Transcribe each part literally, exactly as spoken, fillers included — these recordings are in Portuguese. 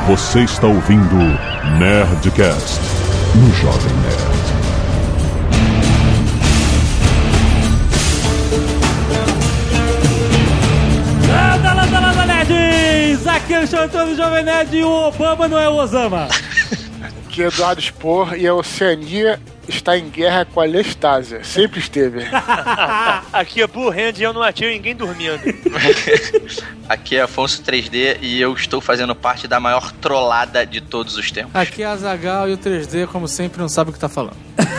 Você está ouvindo Nerdcast no Jovem Nerd. Landa, landa, landa, nerds! Aqui é o Xantão do Jovem Nerd e o Obama não é o Osama. Aqui é Eduardo Spor e a Oceania está em guerra com a Lestásia. Sempre esteve. Aqui é Blue Hand e eu não atiro ninguém dormindo. Aqui é Afonso três D e eu estou fazendo parte da maior trollada de todos os tempos. Aqui é Azaghal e o três D, como sempre, não sabe o que tá falando.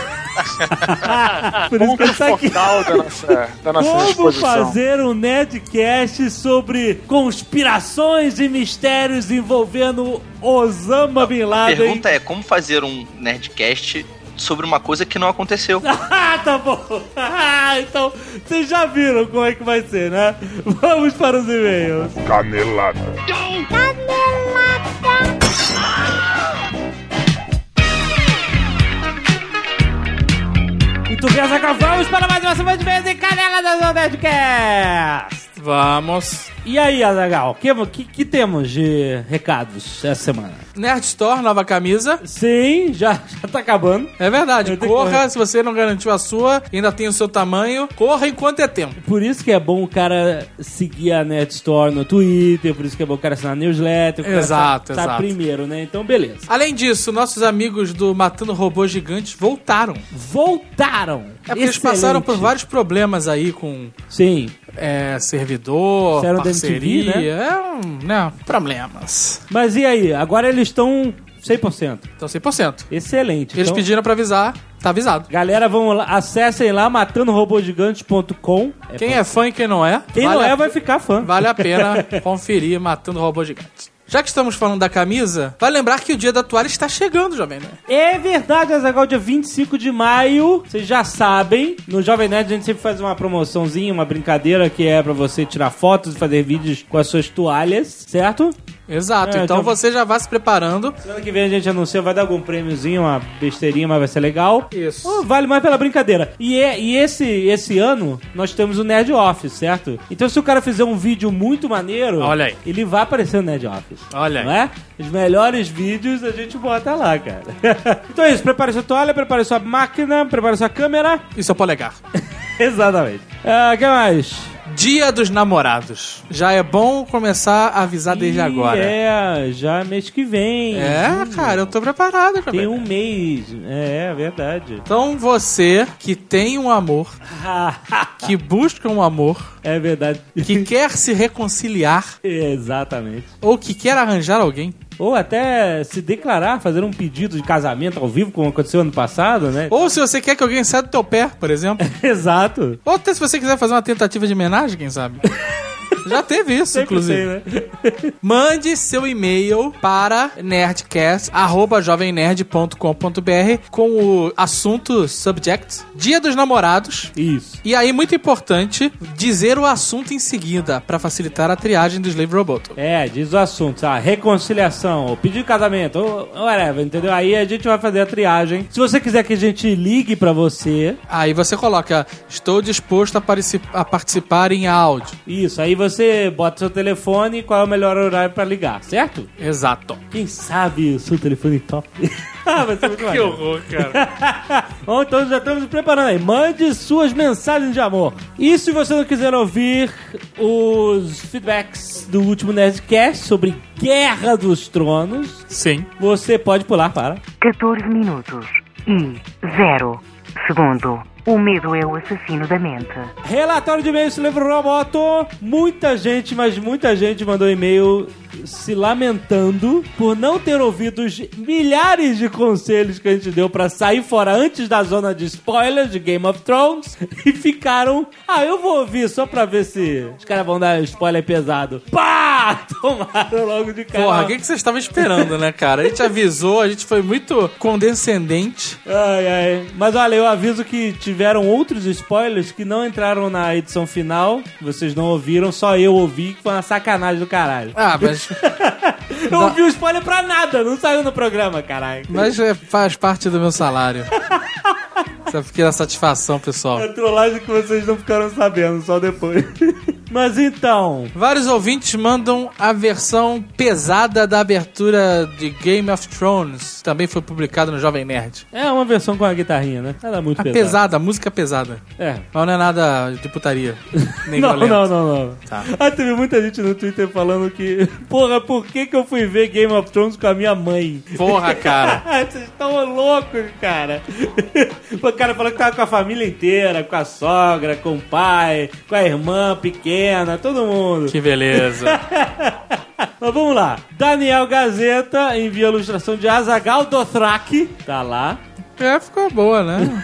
Por isso que ele tá aqui. Da nossa, da nossa Como exposição. fazer um Nerdcast sobre conspirações e mistérios envolvendo Osama Bin A Laden? pergunta é como fazer um Nerdcast sobre uma coisa que não aconteceu. Ah, tá bom. Ah, então, vocês já viram como é que vai ser, né? Vamos para os e-mails. Canelada. Muito bem, Azaghal, vamos para mais uma semana de vez em Canela da Nerdcast. Vamos. E aí, Azaghal, o que, que, que temos de recados essa semana? Nerd Store, nova camisa. Sim, já, já tá acabando. É verdade, Eu tenho que corra, correr. se você não garantiu a sua, ainda tem o seu tamanho, corra enquanto é tempo. Por isso que é bom o cara seguir a Nerd Store no Twitter, por isso que é bom o cara assinar a newsletter. O cara Exato, tá, tá exato. primeiro, né? Então, beleza. Além disso, nossos amigos do Matando Robôs Gigantes voltaram. Voltaram! É porque eles passaram por vários problemas aí com Sim. é, servidor, Fizeram da parceria, M T V, é, um, né, problemas. Mas e aí? Agora eles estão cem por cento. Então cem por cento. Excelente. Eles então, pediram pra avisar, tá avisado. galera, vamos lá, acessem lá matando robô gigantes ponto com. É Quem pra- é fã e quem não é, Quem vale não a- é vai ficar fã. vale a pena conferir Matando Robôs Gigantes. Já que estamos falando da camisa, vale lembrar que o dia da toalha está chegando, Jovem Nerd. É verdade, Azaghal, dia vinte e cinco de maio, vocês já sabem, no Jovem Nerd a gente sempre faz uma promoçãozinha, uma brincadeira que é pra você tirar fotos e fazer vídeos com as suas toalhas, certo? Exato, É, então então- você já vai se preparando. Semana que vem a gente anuncia, vai dar algum prêmiozinho, uma besteirinha, mas vai ser legal. Isso. Oh, vale mais pela brincadeira. E, é, e esse, esse ano, nós temos o Nerd Office, certo? Então se o cara fizer um vídeo muito maneiro, Olha aí. ele vai aparecer no Nerd Office. Olha aí. Não é? Os melhores vídeos a gente bota lá, cara. Então é isso, prepare sua toalha, prepare sua máquina, prepare sua câmera. E seu polegar. Exatamente. Ah, o que mais? Dia dos Namorados. Já é bom começar a avisar desde Ih, agora. É, já mês que vem. É, cara, eu tô preparado, Jovem Tem Nerd. um mês. É, é verdade. Então você que tem um amor, que busca um amor, É verdade. que quer se reconciliar Exatamente. ou que quer arranjar alguém, Ou até se declarar, fazer um pedido de casamento ao vivo, como aconteceu ano passado, né? ou se você quer que alguém saia do teu pé, por exemplo, Exato. ou até se você quiser fazer uma tentativa de homenagem, quem sabe. Já teve isso, Sempre inclusive. tem, né? Mande seu e-mail para nerdcast arroba jovem nerd ponto com ponto b r com o assunto subject Dia dos Namorados. Isso. E aí, muito importante, dizer o assunto em seguida, para facilitar a triagem do Slave Roboto. É, diz o assunto, sabe? Reconciliação, ou pedido de casamento, ou whatever, entendeu? Aí a gente vai fazer a triagem. Se você quiser que a gente ligue pra você, Aí você coloca, estou disposto a, partici- a participar em áudio. isso, aí você bota seu telefone e qual é o melhor horário pra ligar, certo? Exato. Quem sabe o seu telefone top? Ah, vai ser muito Que maneiro. horror, cara. Bom, então já estamos nos preparando aí. Mande suas mensagens de amor. E se você não quiser ouvir os feedbacks do último Nerdcast sobre Guerra dos Tronos, Sim. você pode pular para... catorze minutos e zero segundo. O medo é o assassino da mente. Relatório de e-mail, se lembra o Roboto. Muita gente, mas muita gente mandou e-mail se lamentando por não ter ouvido os milhares de conselhos que a gente deu pra sair fora antes da zona de spoilers de Game of Thrones e ficaram, ah, eu vou ouvir só pra ver se os caras vão dar spoiler pesado. Pá! Tomaram logo de cara. Porra, o que, que vocês estavam esperando, né, cara? A gente avisou, a gente foi muito condescendente. Ai, ai. Mas olha, eu aviso que tiveram outros spoilers que não entraram na edição final. Vocês não ouviram, só eu ouvi, que foi uma sacanagem do caralho. Ah, mas, Eu ouvi o spoiler pra nada, não saiu no programa, caralho. mas é, faz parte do meu salário. Essa pequena satisfação, pessoal. É trollagem que vocês não ficaram sabendo, só depois. Mas então... Vários ouvintes mandam a versão pesada da abertura de Game of Thrones. Também foi publicado no Jovem Nerd. É uma versão com a guitarrinha, né? Ela é muito A pesada. pesada, a música pesada. É. Mas não é nada de putaria. Nem Não, violento. não, não, não. Tá. Ah, teve muita gente no Twitter falando que... Porra, por que que eu fui ver Game of Thrones com a minha mãe? Porra, cara. Vocês estão loucos, cara. O cara falou que tava com a família inteira, com a sogra, com o pai, com a irmã pequena, todo mundo. Que beleza. Mas vamos lá. Daniel Gazeta envia a ilustração de Azaghal Dothraki. Tá lá. É, ficou boa, né?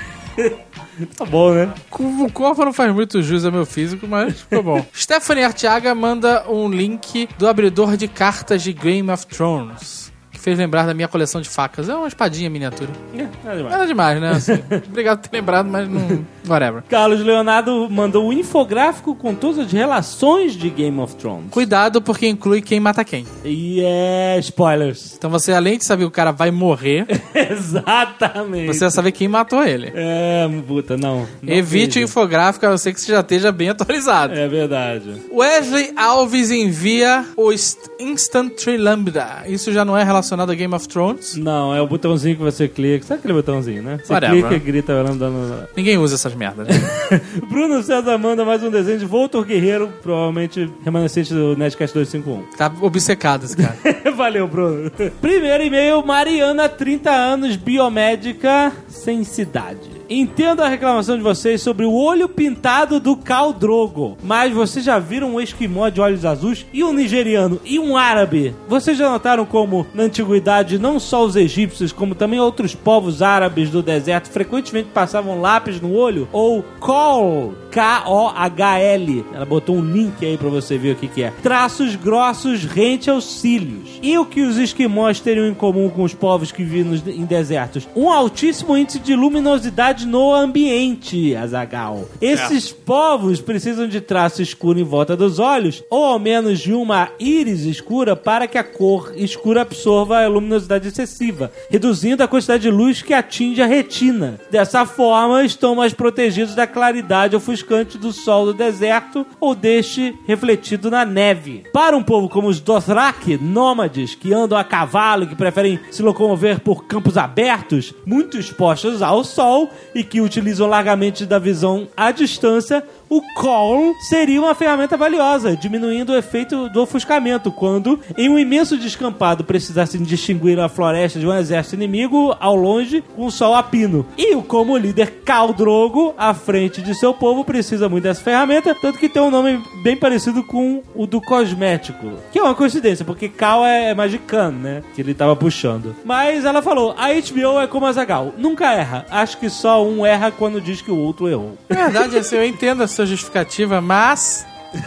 Tá bom, né? O corpo não faz muito jus ao meu físico, mas ficou bom. Stephanie Arteaga manda um link do abridor de cartas de Game of Thrones, que fez lembrar da minha coleção de facas. É uma espadinha miniatura. É, nada demais. Nada demais, né? Assim, obrigado por ter lembrado, mas não... Whatever. Carlos Leonardo mandou um infográfico com todas as relações de Game of Thrones. Cuidado, porque inclui quem mata quem. E é... spoilers. Então você, além de saber que o cara vai morrer, Exatamente. você vai saber quem matou ele. É, puta, não. não Evite o veja. infográfico, a não ser que você já esteja bem atualizado. É verdade. Wesley Alves envia o Instant Lambda. Isso já não é relacionado a Game of Thrones? Não, é o botãozinho que você clica. Sabe aquele botãozinho, né? Você Whatever. clica e grita andando. Ninguém usa essas merdas. Né? Bruno César manda mais um desenho de Voltor Guerreiro, provavelmente remanescente do Nerdcast duzentos e cinquenta e um. Tá obcecado esse cara. Valeu, Bruno. Primeiro e-mail, Mariana, trinta anos, biomédica, sem cidade. Entendo a reclamação de vocês sobre o olho pintado do Khal Drogo, mas vocês já viram um esquimó de olhos azuis e um nigeriano e um árabe? Vocês já notaram como, na antiguidade, não só os egípcios, como também outros povos árabes do deserto frequentemente passavam lápis no olho? Ou Khal, K O H L. Ela botou um link aí pra você ver o que que é. Traços grossos rente aos cílios. E o que os esquimós teriam em comum com os povos que vivem nos- em desertos? Um altíssimo índice de luminosidade no ambiente, Azaghal. Esses povos precisam de traço escuro em volta dos olhos, ou ao menos de uma íris escura, para que a cor escura absorva a luminosidade excessiva, reduzindo a quantidade de luz que atinge a retina. Dessa forma, estão mais protegidos da claridade ofuscante do sol do deserto ou deste refletido na neve. Para um povo como os Dothraki, nômades, que andam a cavalo e que preferem se locomover por campos abertos, muito expostos ao sol e que utilizam largamente da visão à distância, o Khal seria uma ferramenta valiosa, diminuindo o efeito do ofuscamento quando, em um imenso descampado, precisassem distinguir a floresta de um exército inimigo ao longe com o sol a pino. E como líder Khal Drogo, à frente de seu povo, precisa muito dessa ferramenta, tanto que tem um nome bem parecido com o do cosmético, que é uma coincidência, porque Khal é, é Magican, né? Que ele tava puxando. Mas ela falou, a H B O é como a Azaghal, nunca erra. Acho que só um erra quando diz que o outro errou. Na verdade, assim, eu entendo a sua justificativa, mas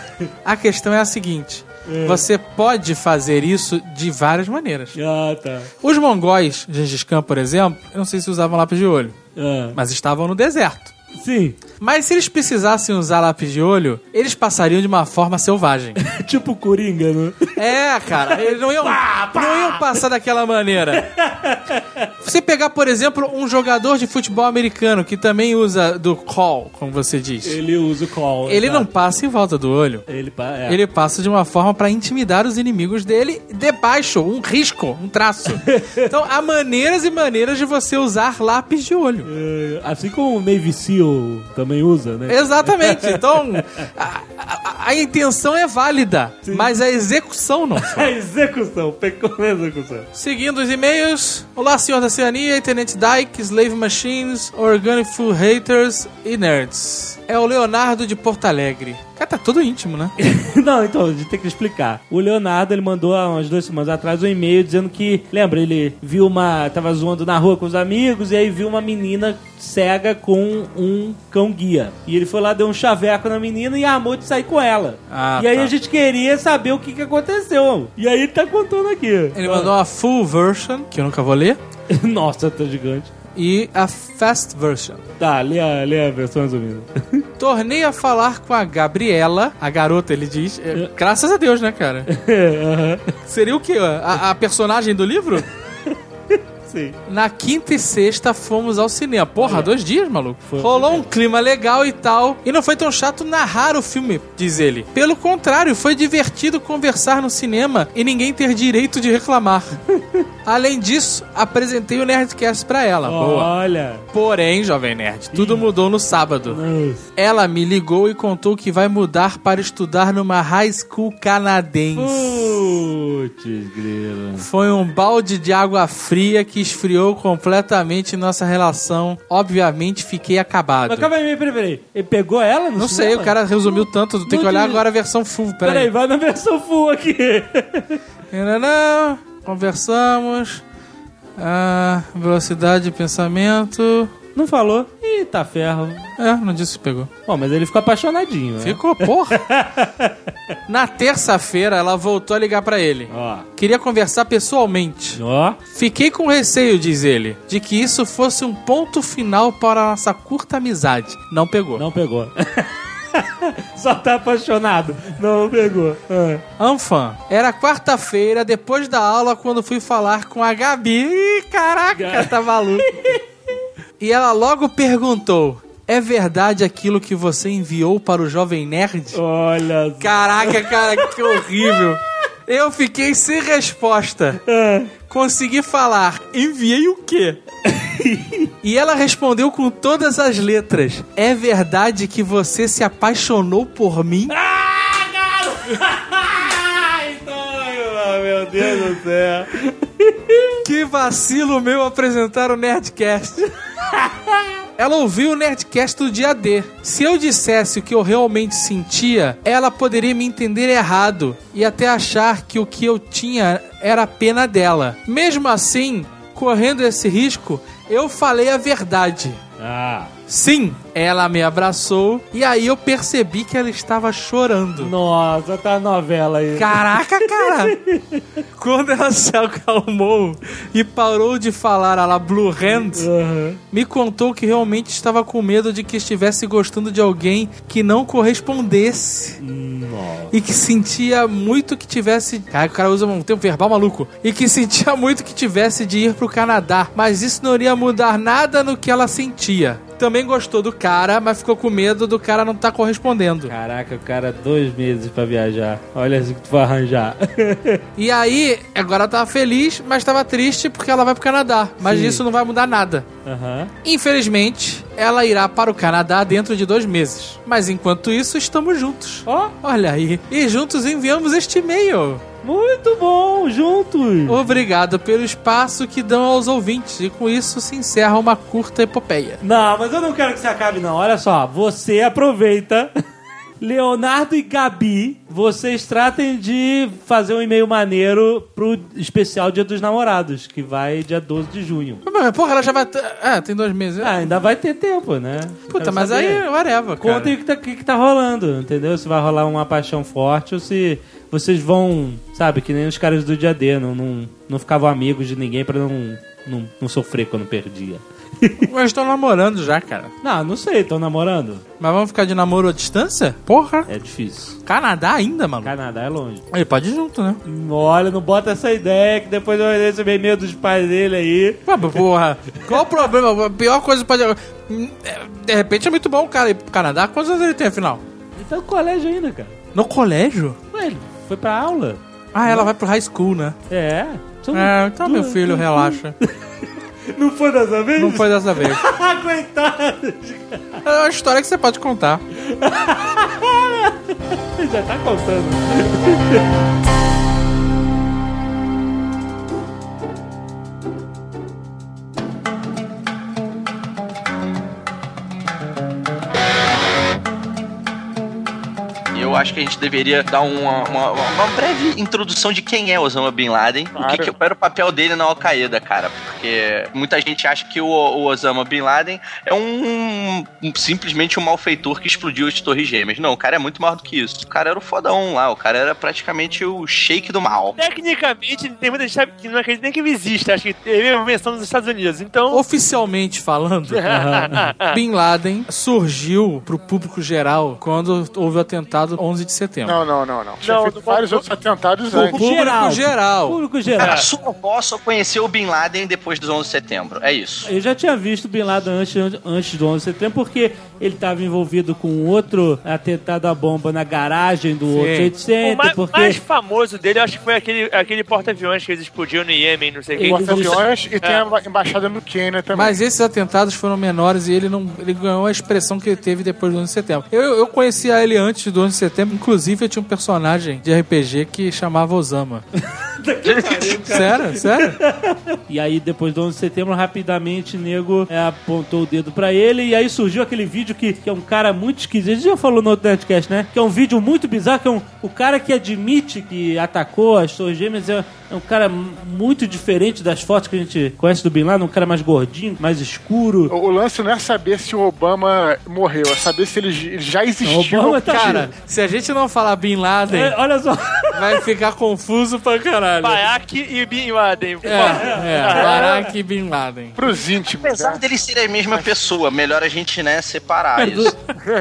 a questão é a seguinte. Você pode fazer isso de várias maneiras. Ah, tá. Os mongóis, Gengis Khan, por exemplo, eu não sei se usavam lápis de olho, Ah. mas estavam no deserto. Sim. Mas se eles precisassem usar lápis de olho, eles passariam de uma forma selvagem. Tipo Coringa, né? É, cara, eles não iam, não iam passar daquela maneira. Você pegar, por exemplo, um jogador de futebol americano que também usa do call, como você diz. Ele usa o call. Ele exato. não passa em volta do olho. Ele, pa- é. Ele passa de uma forma pra intimidar os inimigos dele debaixo, um risco, um traço. Então, há maneiras e maneiras de você usar lápis de olho. É, assim como o Navy Seal também usa, né? Exatamente. Então, a, a- a intenção é válida, mas a execução não foi. A execução, pecou na execução. Seguindo os e-mails. Olá, senhor da Oceania, Tenente Dyke, Slave Machines, Organic Food Haters e Nerds. É o Leonardo de Porto Alegre. Cara, tá todo íntimo, né? Não, então, a gente tem que explicar. O Leonardo, ele mandou há umas duas semanas atrás um e-mail dizendo que, lembra, ele viu uma, tava zoando na rua com os amigos e aí viu uma menina cega com um cão-guia. E ele foi lá, deu um chaveco na menina e armou de sair com ela. Ah, e aí tá. a gente queria saber o que que aconteceu. E aí ele tá contando aqui. Ele mandou a full version, que eu nunca vou ler, Nossa, tá gigante. e a fast version. Tá, lê a, lê a versão resumida. Tornei a falar com a Gabriela, a garota, ele diz. É, graças a Deus, né, cara? Aham. Seria o quê? A, a personagem do livro? sim. Na quinta e sexta fomos ao cinema. Porra, dois dias, maluco. Foi. Rolou um clima legal e tal. E não foi tão chato narrar o filme, diz ele. Pelo contrário, foi divertido conversar no cinema e ninguém ter direito de reclamar. Além disso, apresentei o Nerdcast pra ela. Boa. Olha. Porém, Jovem Nerd, tudo mudou no sábado. Nossa. Ela me ligou e contou que vai mudar para estudar numa high school canadense. Putz, grilo. Foi um balde de água fria que esfriou completamente nossa relação. Obviamente, fiquei acabado. Mas calma aí, peraí, peraí. Ele pegou ela no Não cinema? sei, o cara resumiu tanto. Tem que Não olhar diz- agora a versão full. Peraí, Peraí. vai na versão full aqui. Não, não. Conversamos. Ah, velocidade de pensamento. Não falou. Ih, tá ferro. É, não disse se pegou. Bom, mas ele ficou apaixonadinho, né? Ficou, porra. Na terça-feira, ela voltou a ligar pra ele. Ó. Queria conversar pessoalmente. Ó. Fiquei com receio, diz ele, de que isso fosse um ponto final para a nossa curta amizade. Não pegou. Não pegou. Só tá apaixonado. Não pegou. Ah. Anfã, era quarta-feira, depois da aula, quando fui falar com a Gabi. Ih, caraca, tá maluco. E ela logo perguntou: é verdade aquilo que você enviou para o Jovem Nerd? Olha. Caraca, cara, que horrível. Eu fiquei sem resposta. Consegui falar: enviei o quê? E ela respondeu com todas as letras: é verdade que você se apaixonou por mim? Ai, Tonho, meu Deus do céu. Que vacilo meu apresentar o Nerdcast. Ela ouviu o Nerdcast do dia D. Se eu dissesse o que eu realmente sentia, ela poderia me entender errado e até achar que o que eu tinha era pena dela. Mesmo assim, correndo esse risco, eu falei a verdade. Ah. Sim, ela me abraçou e aí eu percebi que ela estava chorando. Nossa, tá a novela aí. Caraca, cara! Quando ela se acalmou e parou de falar a la Blue Hand, Uhum. me contou que realmente estava com medo de que estivesse gostando de alguém que não correspondesse. Nossa. E que sentia muito que tivesse... Cara, o cara usa um tempo verbal maluco. E que sentia muito que tivesse de ir pro Canadá. Mas isso não iria mudar nada no que ela sentia. Também gostou do cara, mas ficou com medo do cara não estar tá correspondendo. Caraca, o cara dois meses pra viajar. Olha assim que tu vai arranjar. E aí, agora ela tava feliz, mas tava triste porque ela vai pro Canadá. Mas Sim. isso não vai mudar nada. Aham. Infelizmente, ela irá para o Canadá dentro de dois meses. Mas enquanto isso, estamos juntos. Ó, Olha aí. E juntos enviamos este e-mail. muito bom, juntos. Obrigado pelo espaço que dão aos ouvintes. E com isso se encerra uma curta epopeia. Não, mas eu não quero que você acabe, não. Olha só, você aproveita. Leonardo e Gabi, vocês tratem de fazer um e-mail maneiro pro especial Dia dos Namorados, que vai dia doze de junho. Mas, porra, ela já vai... T... Ah, tem dois meses. Ah, ainda vai ter tempo, né? Puta, Quero mas saber. aí, whatever, cara. Contem o que, tá, que, que tá rolando, entendeu? Se vai rolar uma paixão forte ou se vocês vão, sabe, que nem os caras do dia D, não, não, não ficavam amigos de ninguém pra não, não, não sofrer quando perdia. Mas estão namorando já, cara. Não, não sei, estão namorando? Mas vamos ficar de namoro à distância? Porra. É difícil. Canadá ainda, mano? Canadá é longe. Ele pode ir junto, né? Olha, não bota essa ideia que depois eu vou receber e-mail dos pais dele aí. Pô, porra. Qual o problema? A pior coisa pode... De repente é muito bom o cara ir pro Canadá. Quantos anos ele tem, afinal? Ele tá no colégio ainda, cara. No colégio? Ué, ele foi pra aula. Ah, ela vai pro high school, né? É. São É, então meu duas- filho, relaxa. Não foi dessa vez? Não foi dessa vez. Ah, coitado. É uma história que você pode contar. Já tá contando. E eu acho que a gente deveria dar uma, uma, uma breve introdução de quem é Osama Bin Laden. Claro. O que, que qual era o papel dele na Al-Qaeda, cara. Porque muita gente acha que o, o Osama Bin Laden é um, um simplesmente um malfeitor que explodiu as Torres Gêmeas. Não, o cara é muito maior do que isso. O cara era o fodão lá. O cara era praticamente o sheik do mal. Tecnicamente, tem muita gente que não acredita nem que ele existe. Acho que teve uma menção nos Estados Unidos. Então. Oficialmente falando, Bin Laden surgiu pro público geral quando houve o atentado onze de setembro. Não, não, não, não. Tinha Não, feito não, vários não. outros atentados O antes. público geral. Público A geral. sua avó só conheceu o Bin Laden depois depois do onze de setembro. É isso. Eu já tinha visto Bin Laden antes, antes do onze de setembro, porque ele estava envolvido com outro atentado à bomba na garagem do World Trade Center. O mais, porque... mais famoso dele, eu acho que foi aquele, aquele porta-aviões que eles explodiram no Iêmen, não sei o que. Porta-aviões e tem a embaixada no Quênia também. Mas esses atentados foram menores e ele não ele ganhou a expressão que ele teve depois do onze de setembro. Eu, eu conhecia ele antes do onze de setembro, inclusive eu tinha um personagem de R P G que chamava Osama. Sério? Sério? E aí, depois do onze de setembro, rapidamente, o nego é, apontou o dedo pra ele. E aí surgiu aquele vídeo que, que é um cara muito esquisito. A gente já falou no outro Nerdcast, né? Que é um vídeo muito bizarro, que é um, o cara que admite que atacou as Torres Gêmeas é, é um cara muito diferente das fotos que a gente conhece do Bin Laden. Um cara mais gordinho, mais escuro. O, o lance não é saber se o Obama morreu, é saber se ele, ele já existiu. Obama tá Cara, se a gente não falar Bin Laden, É, olha só. vai ficar confuso pra caralho. Barack e Bin Laden. É, é, Barack e Bin Laden. Pros íntimos, Apesar né? deles serem a mesma pessoa, melhor a gente, né, separar isso.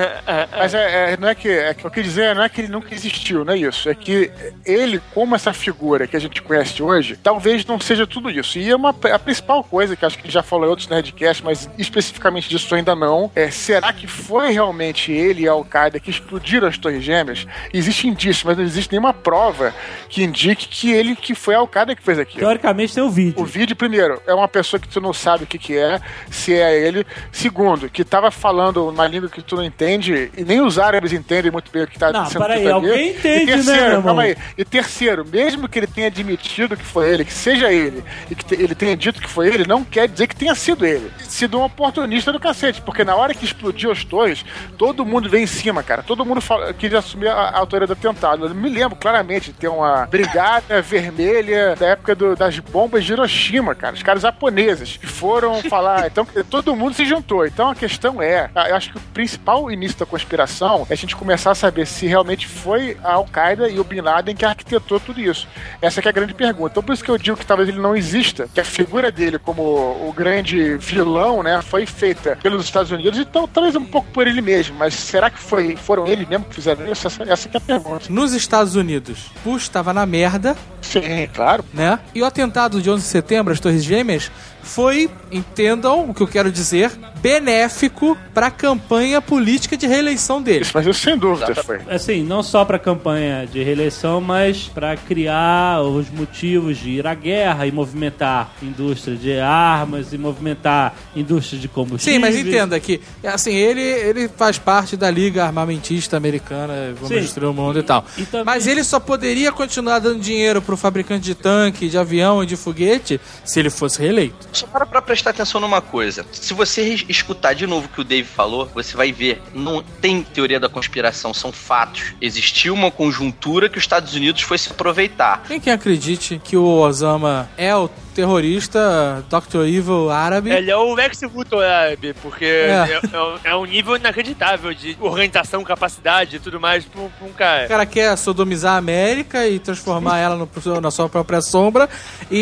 Mas é, é, não é que, é que eu quis dizer, não é que ele nunca existiu, não é isso. É que ele, como essa figura que a gente conhece hoje, talvez não seja tudo isso. E é uma, a principal coisa, que acho que ele já falou em outros Nerdcasts, mas especificamente disso ainda não, é, será que foi realmente ele e a Al-Qaeda que explodiram as Torres Gêmeas? Existe indício, mas não existe nenhuma prova que indique que ele que foi a Al-Qaeda que fez aquilo. Teoricamente tem o vídeo. O vídeo, primeiro, é uma pessoa que tu não sabe o que que é, se é ele. Segundo, que tava falando na língua que tu não entende, e nem os árabes entendem muito bem o que tá Não, sendo peraí, dito ali. alguém entende, e terceiro, né, meu irmão? calma aí. E terceiro, mesmo que ele tenha admitido que foi ele, que seja ele, e que te- ele tenha dito que foi ele, não quer dizer que tenha sido ele. Sido um oportunista do cacete, porque na hora que explodiu as torres, todo mundo veio em cima, cara. Todo mundo fala, queria assumir a, a autoria do atentado. Eu me lembro claramente de ter uma brigada vermelha da época do- das bombas de Hiroshima, cara. Os caras japoneses que foram falar. Então, todo mundo se juntou. Então, a questão é, eu acho que o principal início da conspiração é a gente começar a saber se realmente foi a Al-Qaeda e o Bin Laden que arquitetou tudo isso. Essa que é a grande pergunta. Então, por isso que eu digo que talvez ele não exista, que a figura dele como o grande vilão, né, foi feita pelos Estados Unidos, então talvez um pouco por ele mesmo, mas será que foi, foram eles mesmo que fizeram isso? Essa, essa que é a pergunta. Nos Estados Unidos, Bush estava na merda, Sim, claro. né? E o atentado de onze de setembro, as Torres Gêmeas, foi, entendam o que eu quero dizer, benéfico para a campanha política de reeleição dele. Isso, mas isso sem dúvida foi. Assim, não só pra campanha de reeleição, mas pra criar os motivos de ir à guerra e movimentar indústria de armas e movimentar indústria de combustível. Sim, mas entenda que, assim, ele, ele faz parte da Liga Armamentista Americana, vamos Sim. destruir o mundo e, tal. E também- Mas ele só poderia continuar dando dinheiro pro fabricante de tanque, de avião e de foguete se ele fosse reeleito. Só para pra prestar atenção numa coisa. Se você escutar de novo o que o Dave falou, você vai ver, não tem teoria da conspiração, são fatos. Existiu uma conjuntura que os Estados Unidos foi se aproveitar. Tem quem acredite que o Osama é o terrorista doutor Evil árabe. Ele é o Lex Luthor árabe, porque É. é. É, é um nível inacreditável de organização, capacidade e tudo mais pra um, pra um O cara. cara quer sodomizar a América e transformar ela no, na sua própria sombra e,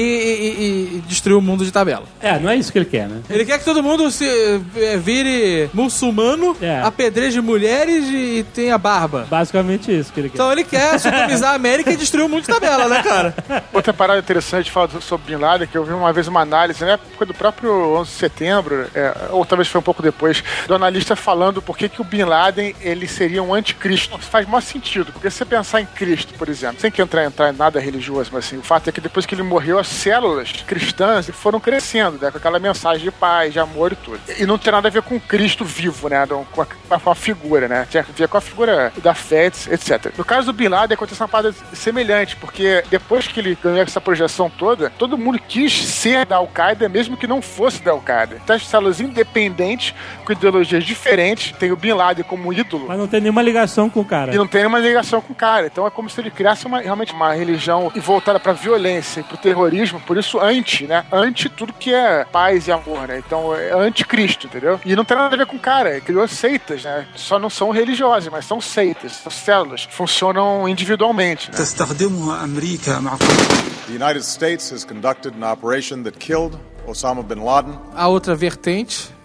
e- e destruir o mundo de tabela. É, não é isso que ele quer, né? Ele quer que todo mundo se eh, vire muçulmano, É. apedreje mulheres e tenha barba. Basicamente isso que ele quer. Então ele quer sodomizar a América e destruir o mundo de tabela, né, cara? Outra parada interessante de falar sobre Bin Laden, que eu vi uma vez uma análise, na época do próprio onze de setembro, é, ou talvez foi um pouco depois, do analista falando por que que o Bin Laden ele seria um anticristo. Isso faz maior sentido, porque se você pensar em Cristo, por exemplo, sem que entrar, entrar em nada religioso, mas assim, o fato é que depois que ele morreu, as células cristãs foram crescendo, né, com aquela mensagem de paz, de amor e tudo. E não tem nada a ver com Cristo vivo, né, com a, com a figura, né, tinha a ver com a figura da fé, etcétera. No caso do Bin Laden, aconteceu uma parada semelhante, porque depois que ele ganhou essa projeção toda, todo mundo quis ser da Al-Qaeda, mesmo que não fosse da Al-Qaeda. Então, as células independentes, com ideologias diferentes, tem o Bin Laden como ídolo, Mas não tem nenhuma ligação com o cara. e não tem nenhuma ligação com o cara. Então é como se ele criasse uma, realmente uma religião voltada pra violência e pro terrorismo, por isso anti, né? Anti tudo que é paz e amor, né? Então é anticristo, entendeu? E não tem nada a ver com o cara. Ele criou seitas, né? Só não são religiosas, mas são seitas, são células. Funcionam individualmente, né? تستخدمها أمريكا مع The United States has conducted an operation that killed Osama bin Laden. A outra vertente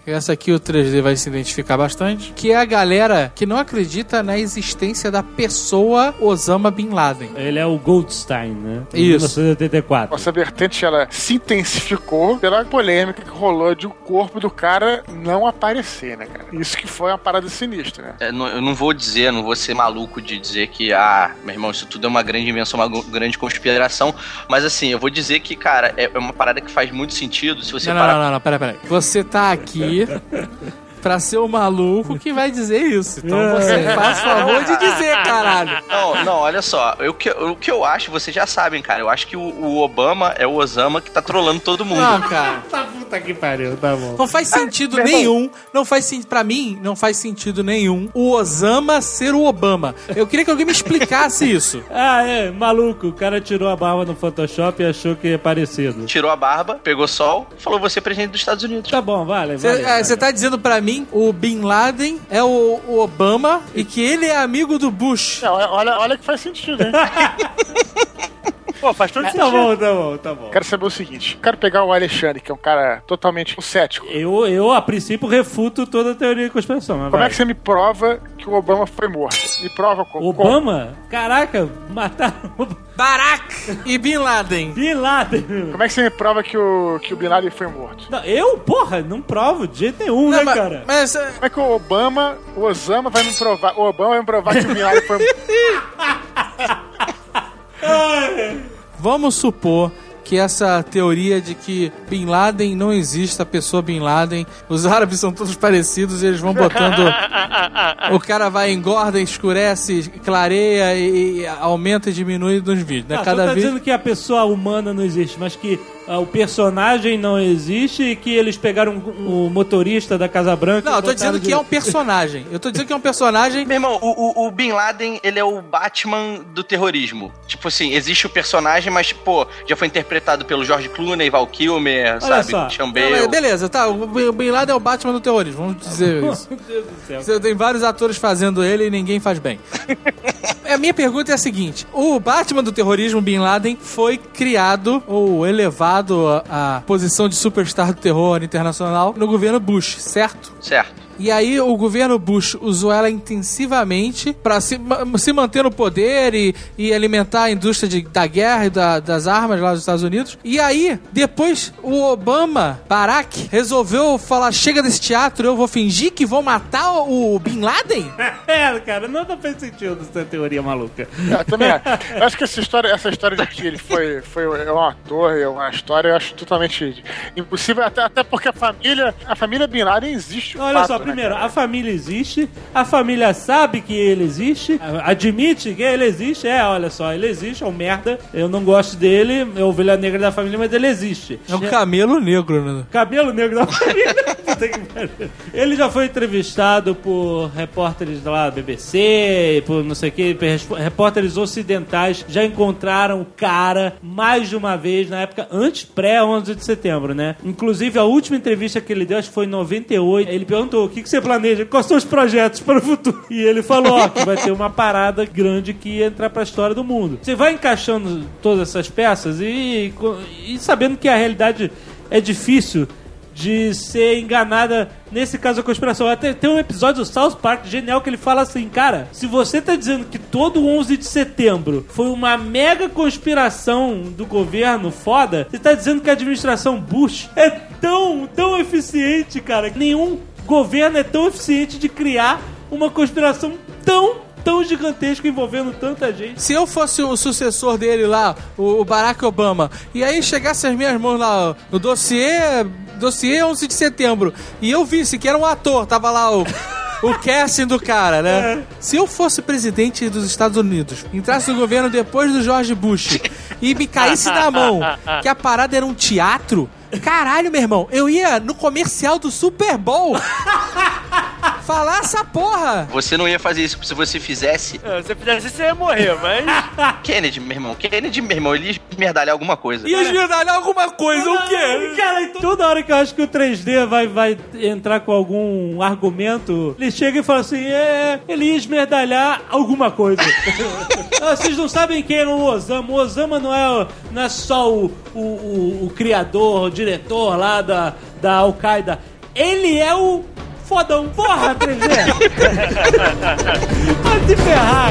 essa aqui o três D vai se identificar bastante, que é a galera que não acredita na existência da pessoa Osama Bin Laden. Ele é o Goldstein, né? Isso. mil novecentos e oitenta e quatro. Essa vertente, ela se intensificou pela polêmica que rolou de o corpo do cara não aparecer, né, cara? Isso que foi uma parada sinistra, né? É, não, eu não vou dizer, não vou ser maluco de dizer que, ah, meu irmão, isso tudo é uma grande invenção, uma grande conspiração, mas assim, eu vou dizer que, cara, é uma parada que faz muito sentido se você Não, parar... não, não, não, pera, pera. Você tá aqui pra ser o maluco que vai dizer isso. Então você faz favor de dizer, caralho. Não, não, olha só, eu, que- o que eu acho, vocês já sabem, cara, eu acho que o, o Obama é o Osama que tá trolando todo mundo. Não, cara. Tá puta que pariu, tá bom. Não faz sentido nenhum, não faz sentido, pra mim, não faz sentido nenhum o Osama ser o Obama. Eu queria que alguém me explicasse isso. Ah, é, maluco. O cara tirou a barba no Photoshop e achou que é parecido. Tirou a barba, pegou sol, falou, você é presidente dos Estados Unidos. Tá bom, vale, Você vale. vale. tá dizendo pra mim o Bin Laden é o, o Obama e que ele é amigo do Bush. Não, olha, olha que faz sentido, hein? Pô, faz todo Tá sentido. bom, tá bom, tá bom. Quero saber o seguinte: quero pegar o Alexandre, que é um cara totalmente cético. Eu, eu, a princípio, refuto toda a teoria de conspiração. Mas Como vai. é que você me prova que o Obama foi morto? Me prova como? Obama? Caraca, mataram o Barack e Bin Laden. Bin Laden. Como é que você me prova que o, que o Bin Laden foi morto? Não, eu, porra, não provo de jeito nenhum, Não, né, mas, cara? mas, é, Como é que o Obama, o Osama vai me provar? O Obama vai me provar que o Bin Laden foi morto. vamos supor que essa teoria de que Bin Laden não existe, a pessoa Bin Laden, os árabes são todos parecidos e eles vão botando... o cara vai, engorda, escurece, clareia e, e aumenta e diminui nos vídeos, né? Ah, Cada tu tá vídeo... dizendo que a pessoa humana não existe, mas que ah, o personagem não existe e que eles pegaram o motorista da Casa Branca... Não, e eu tô dizendo botaram que é um de- personagem. Eu tô dizendo que é um personagem... Meu irmão, o, o, o Bin Laden, ele é o Batman do terrorismo. Tipo assim, existe o personagem, mas, pô, já foi interpretado pelo George Clooney, Val Kilmer, sabe? só. Sean Não, Bale. mas beleza, tá. O Bin Bin Laden é o Batman do terrorismo, vamos dizer isso. Meu Deus do céu. Você tem vários atores fazendo ele e ninguém faz bem. A minha pergunta é a seguinte: o Batman do terrorismo, Bin Laden, foi criado ou elevado à à posição de superstar do terror internacional no governo Bush, certo? Certo. E aí o governo Bush usou ela intensivamente pra se, ma- se manter no poder e, e alimentar a indústria de- da guerra e da- das armas lá dos Estados Unidos. E aí, depois, o Obama, Barack, resolveu falar, chega desse teatro, eu vou fingir que vou matar o, o Bin Laden? É, cara, não faz sentido essa teoria maluca. Eu também acho. Eu acho que essa história, essa história de que ele foi, foi é um ator, é uma história, eu acho totalmente impossível, até, até porque a família, a família Bin Laden existe. Olha fato, só, né, primeiro, cara? a família existe, a família sabe que ele existe, admite que ele existe, é, olha só, ele existe, é um merda, eu não gosto dele, é a ovelha negra da família, mas ele existe. É um camelo negro, né? Cabelo negro da família. Puta que pariu. Ele já foi entrevistado por repórteres lá da B B C, por não sei o que, repórteres ocidentais já encontraram o cara mais de uma vez na época antes pré-onze de setembro, né? Inclusive, a última entrevista que ele deu, acho que foi em noventa e oito, ele perguntou, o que, que você planeja? Quais são os projetos para o futuro? E ele falou, ó, que vai ter uma parada grande que ia entrar pra história do mundo. Você vai encaixando todas essas peças e, e sabendo que a realidade é difícil de ser enganada, nesse caso a conspiração. Até tem um episódio do South Park genial que ele fala assim, cara, se você tá dizendo que todo onze de setembro foi uma mega conspiração do governo foda, você tá dizendo que a administração Bush é tão, tão eficiente, cara, que nenhum governo é tão eficiente de criar uma conspiração tão tão gigantesco envolvendo tanta gente. Se eu fosse o sucessor dele lá, o Barack Obama, e aí chegasse as minhas mãos lá no dossiê, dossiê onze de setembro, e eu visse que era um ator, tava lá o... o casting do cara, né? É. Se eu fosse presidente dos Estados Unidos, entrasse no governo depois do George Bush e me caísse na mão que a parada era um teatro, caralho, meu irmão, eu ia no comercial do Super Bowl falar essa porra. Você não ia fazer isso se você fizesse. Se você fizesse isso, você ia morrer, mas... Kennedy, meu irmão. Kennedy, meu irmão, ele ia esmerdalhar alguma coisa. Ia esmerdalhar alguma coisa, o quê? Cara, toda hora que eu acho que o três D vai, vai entrar com algum argumento, ele chega e fala assim, é, ele ia esmerdalhar alguma coisa. Vocês não sabem quem é o Osama. O Osama não é, não é só o, o, o, o criador, o diretor lá da, da Al-Qaeda. ele é o fodão. Porra, três D! Vai se ferrar,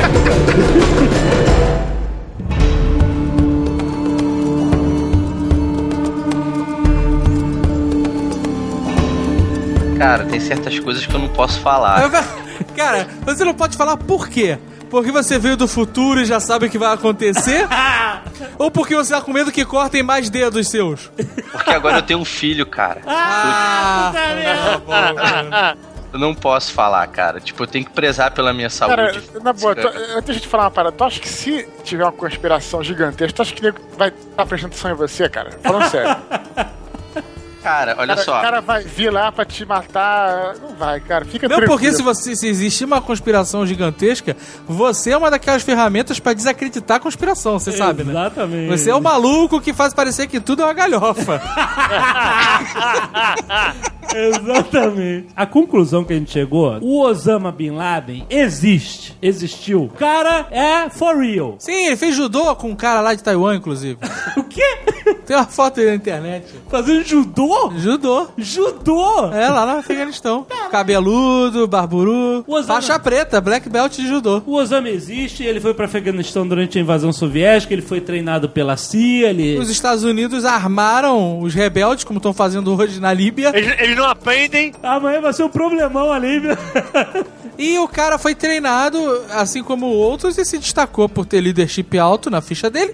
Cara, tem certas coisas que eu não posso falar. Cara, você não pode falar por quê? Porque você veio do futuro e já sabe o que vai acontecer? Ou porque você tá com medo que cortem mais dedos seus? Porque agora eu tenho um filho, cara. Ah, eu, eu não posso falar, cara. Tipo, eu tenho que prezar pela minha saúde. Cara, na boa, tu, deixa eu te falar uma parada. Tu acha que se tiver uma conspiração gigantesca, tu acha que nego vai estar prestando atenção em você, cara? Falando sério. Cara, olha cara, só. O cara vai vir lá pra te matar. Não vai, cara. Fica não, tranquilo. porque se, você, se existir uma conspiração gigantesca, você é uma daquelas ferramentas pra desacreditar a conspiração, você sabe, né? Exatamente. Você é o maluco que faz parecer que tudo é uma galhofa. Exatamente. A conclusão que a gente chegou, o Osama Bin Laden existe. Existiu. O cara é for real. Sim, ele fez judô com um cara lá de Taiwan, inclusive. O quê? Tem uma foto aí na internet. Fazendo judô? Judô. Judô? É, lá no Afeganistão. Cabeludo, barburu, Osama... faixa preta, black belt de judô. O Osama existe, ele foi pra Afeganistão durante a invasão soviética, ele foi treinado pela C I A, ele... Os Estados Unidos armaram os rebeldes, como estão fazendo hoje na Líbia. Eles, eles não aprendem. Amanhã vai ser um problemão a Líbia. E o cara foi treinado, assim como outros, e se destacou por ter leadership alto na ficha dele.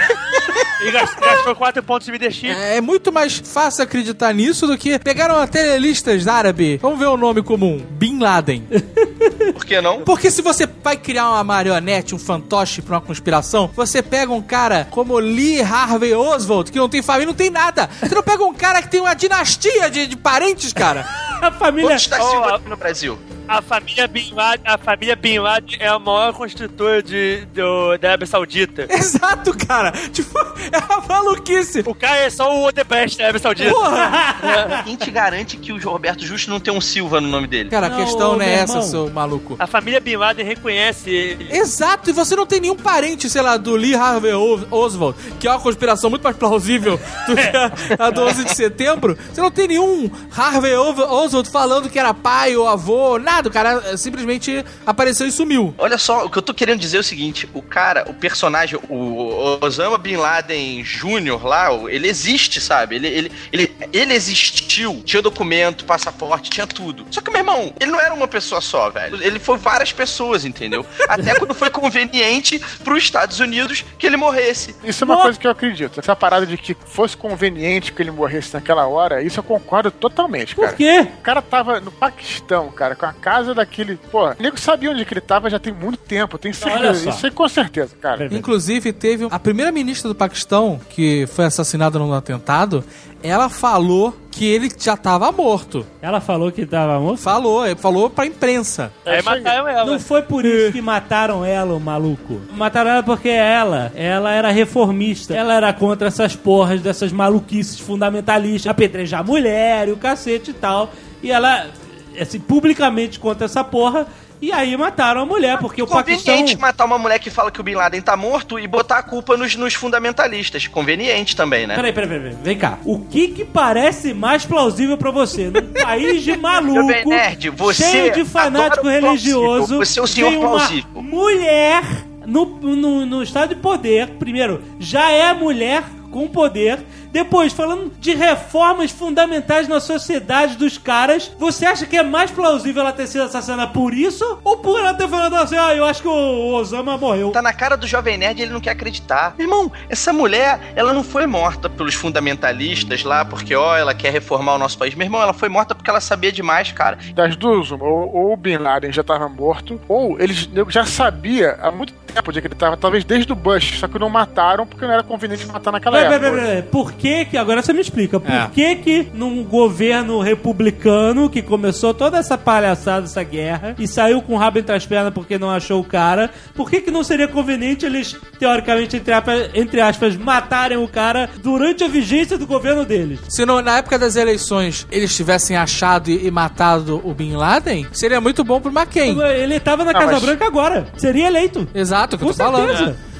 E gastou quatro pontos de leadership. É muito mais fácil acreditar nisso do que pegaram até listas árabe. Vamos ver o nome comum: Bin Laden. Por que não? Porque se você vai criar uma marionete, um fantoche pra uma conspiração, você pega um cara como Lee Harvey Oswald, que não tem família, não tem nada. Você não pega um cara que tem uma dinastia de, de parentes, cara. A família... Onde está Silva aqui no Brasil? A família Bin Laden, a família Bin Laden é a maior construtora de, do, da Arábia Saudita. Exato, cara. Tipo, é uma maluquice. O cara é só o Odebrecht da Arábia Saudita. Porra. Quem te garante que o Roberto Justo não tem um Silva no nome dele? Cara, a Não, questão não é meu essa, irmão. seu maluco. A família Bin Laden reconhece ele. Exato, e você não tem nenhum parente, sei lá, do Lee Harvey Oswald, que é uma conspiração muito mais plausível do que a, a do onze de setembro. Você não tem nenhum Harvey Oswald falando que era pai ou avô, nada. O cara simplesmente apareceu e sumiu. Olha só, o que eu tô querendo dizer é o seguinte: o cara, o personagem, o Osama Bin Laden Júnior lá, ele existe, sabe? Ele, ele, ele, ele existiu, tinha documento, passaporte, tinha tudo. Só que, meu irmão, ele não era uma pessoa só, velho. Ele foi várias pessoas, entendeu? Até quando foi conveniente pros Estados Unidos que ele morresse. Isso é uma coisa que eu acredito. Essa parada de que fosse conveniente que ele morresse naquela hora, isso eu concordo totalmente, cara. Por quê? O cara tava no Paquistão, cara, com a casa daquele... Pô, o nego sabia onde que ele tava já tem muito tempo, tem Olha certeza. só. Isso aí com certeza, cara. Inclusive, teve a primeira ministra do Paquistão, que foi assassinada num atentado, ela falou que ele já tava morto. Ela falou que tava morto? Falou, ele falou pra imprensa. Aí mataram ela. Não foi por isso que mataram ela, o maluco. Mataram ela porque ela, ela era reformista. Ela era contra essas porras, dessas maluquices fundamentalistas, apedrejar mulher e o cacete e tal. E ela, assim, publicamente contra essa porra. E aí mataram a mulher, porque o Paquistão... Conveniente matar uma mulher que fala que o Bin Laden tá morto e botar a culpa nos, nos fundamentalistas. Conveniente também, né? Peraí, peraí, peraí, peraí. Vem cá. O que que parece mais plausível pra você? Num país de maluco, Jovem Nerd, você cheio de fanático adora o religioso, plausível. Você é o senhor tem uma plausível. mulher no, no, no estado de poder. Primeiro, já é mulher com poder. Depois, falando de reformas fundamentais na sociedade dos caras, você acha que é mais plausível ela ter sido assassinada por isso? Ou por ela ter falado assim, ah, eu acho que o Osama morreu? Tá na cara do Jovem Nerd e ele não quer acreditar. Irmão, essa mulher, ela não foi morta pelos fundamentalistas lá, porque, ó, ela quer reformar o nosso país. Meu irmão, ela foi morta porque ela sabia demais, cara. Das duas, uma, ou, ou o Bin Laden já tava morto, ou eles já sabia há muito tempo onde é que ele tava, talvez desde o Bush, só que não mataram porque não era conveniente matar naquela Peraí, época. peraí, peraí. Por que que, agora você me explica, por É. que que num governo republicano que começou toda essa palhaçada, essa guerra, e saiu com o rabo entre as pernas porque não achou o cara, por que que não seria conveniente eles, teoricamente, entre aspas, entre aspas matarem o cara durante a vigência do governo deles? Se no- na época das eleições eles tivessem achado e, e matado o Bin Laden, seria muito bom pro McCain. Ele tava na Não, Casa mas- Branca agora, seria eleito. Exato, o que Com eu tô falando. certeza.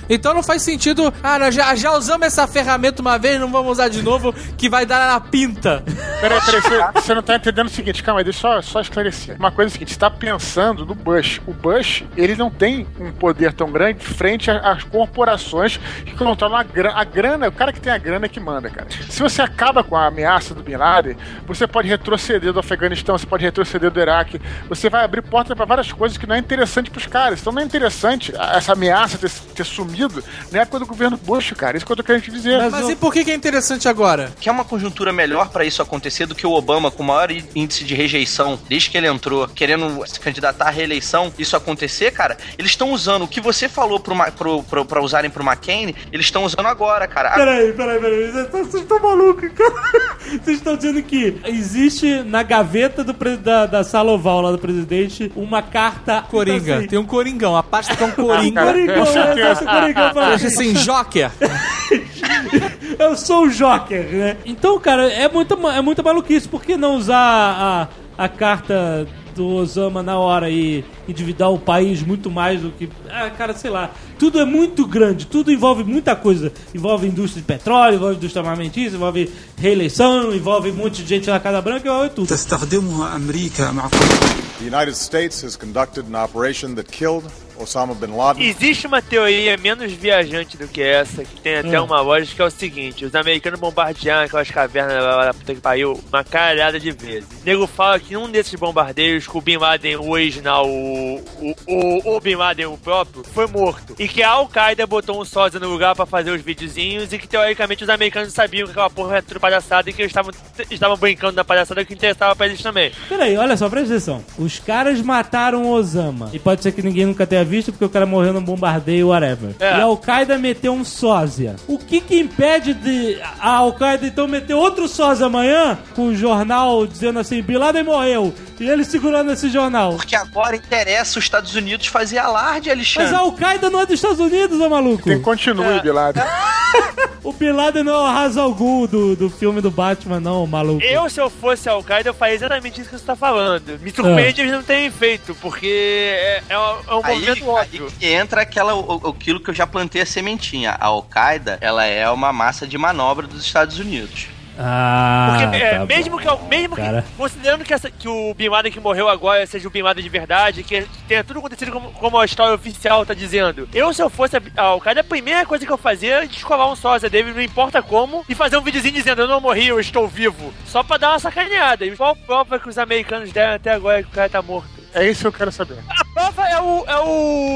Então não faz sentido, ah, nós já, já usamos essa ferramenta uma vez, não vamos usar de novo, que vai dar na pinta. Peraí, peraí, você, você não tá entendendo o seguinte, calma aí, deixa eu só, só esclarecer. Uma coisa é a seguinte, você tá pensando no Bush. O Bush, ele não tem um poder tão grande frente às corporações que controlam a grana. A grana, o cara que tem a grana é que manda, cara. Se você acaba com a ameaça do Bin Laden, você pode retroceder do Afeganistão, você pode retroceder do Iraque, você vai abrir porta pra várias coisas que não é interessante pros caras. Então não é interessante essa ameaça ter, ter sumido na época do governo Bush, cara. Isso que eu tô querendo te dizer. Mas, Mas e por que, que é interessante agora? Que é uma conjuntura melhor pra isso acontecer do que o Obama, com o maior índice de rejeição desde que ele entrou, querendo se candidatar à reeleição, isso acontecer, cara. Eles estão usando o que você falou pro, pro, pro, pra usarem pro McCain, eles estão usando agora, cara. Peraí, peraí, peraí. Vocês estão malucos, cara. Vocês estão dizendo que existe na gaveta do, da, da sala oval lá do presidente uma carta... Coringa. Assim. Tem um coringão. A pasta que é um coringa. Ah, coringão, né? Esse coringão pra... Deixa assim, Joker. Eu sou o Joker, né? Então, cara, é muita, é muita maluquice. Por que não usar a, a carta do Osama na hora e endividar o país muito mais do que... Ah, cara, sei lá. Tudo é muito grande. Tudo envolve muita coisa. Envolve indústria de petróleo, envolve indústria armamentista, envolve reeleição, envolve um monte de gente na Casa Branca, envolve tudo. تستخدمها أمريكا مع The United States has conducted an operation that killed Osama Bin Laden. Existe uma teoria menos viajante do que essa, que tem até hum. uma lógica, que é o seguinte: os americanos bombardearam aquelas cavernas lá da puta que pariu uma caralhada de vezes. O nego fala que num desses bombardeios, que o Bin Laden, o original, o, o, o, o Bin Laden, o próprio, foi morto. E que a Al-Qaeda botou um sósia no lugar pra fazer os videozinhos e que teoricamente os americanos sabiam que aquela porra era tudo palhaçada e que eles estavam, estavam brincando na palhaçada que interessava pra eles também. Peraí, olha só, presta atenção. Os caras mataram o Osama. E pode ser que ninguém nunca tenha visto porque o cara morreu num bombardeio, whatever. É. E a Al-Qaeda meteu um sósia. O que que impede de a Al-Qaeda então meter outro sósia amanhã com um jornal dizendo assim, Bin Laden morreu, e ele segurando esse jornal? Porque agora interessa os Estados Unidos fazer alarde, Alexandre. Mas a Al-Qaeda não é dos Estados Unidos, ô maluco. Tem continue, é. Bin Laden. O Bin Laden não é o Ra's al Ghul do, do filme do Batman, não, maluco. Eu, se eu fosse a Al-Qaeda, eu faria exatamente isso que você tá falando. Me surpreende é. eles não terem feito, porque é, é um, é um aí, movimento óbvio. Aí entra aquela, aquilo que eu já plantei a sementinha. A Al-Qaeda, ela é uma massa de manobra dos Estados Unidos. Ah, porque é, tá mesmo, que, mesmo que, considerando que, essa, que o Bin Laden que morreu agora seja o Bin Laden de verdade, que tenha tudo acontecido como, como a história oficial tá dizendo, eu, se eu fosse a Al-Qaeda, a primeira coisa que eu fazia era descolar um sósia dele, não importa como, e fazer um videozinho dizendo, eu não morri, eu estou vivo, só pra dar uma sacaneada. E qual prova que os americanos deram até agora que o cara tá morto? É isso que eu quero saber. A prova é o, é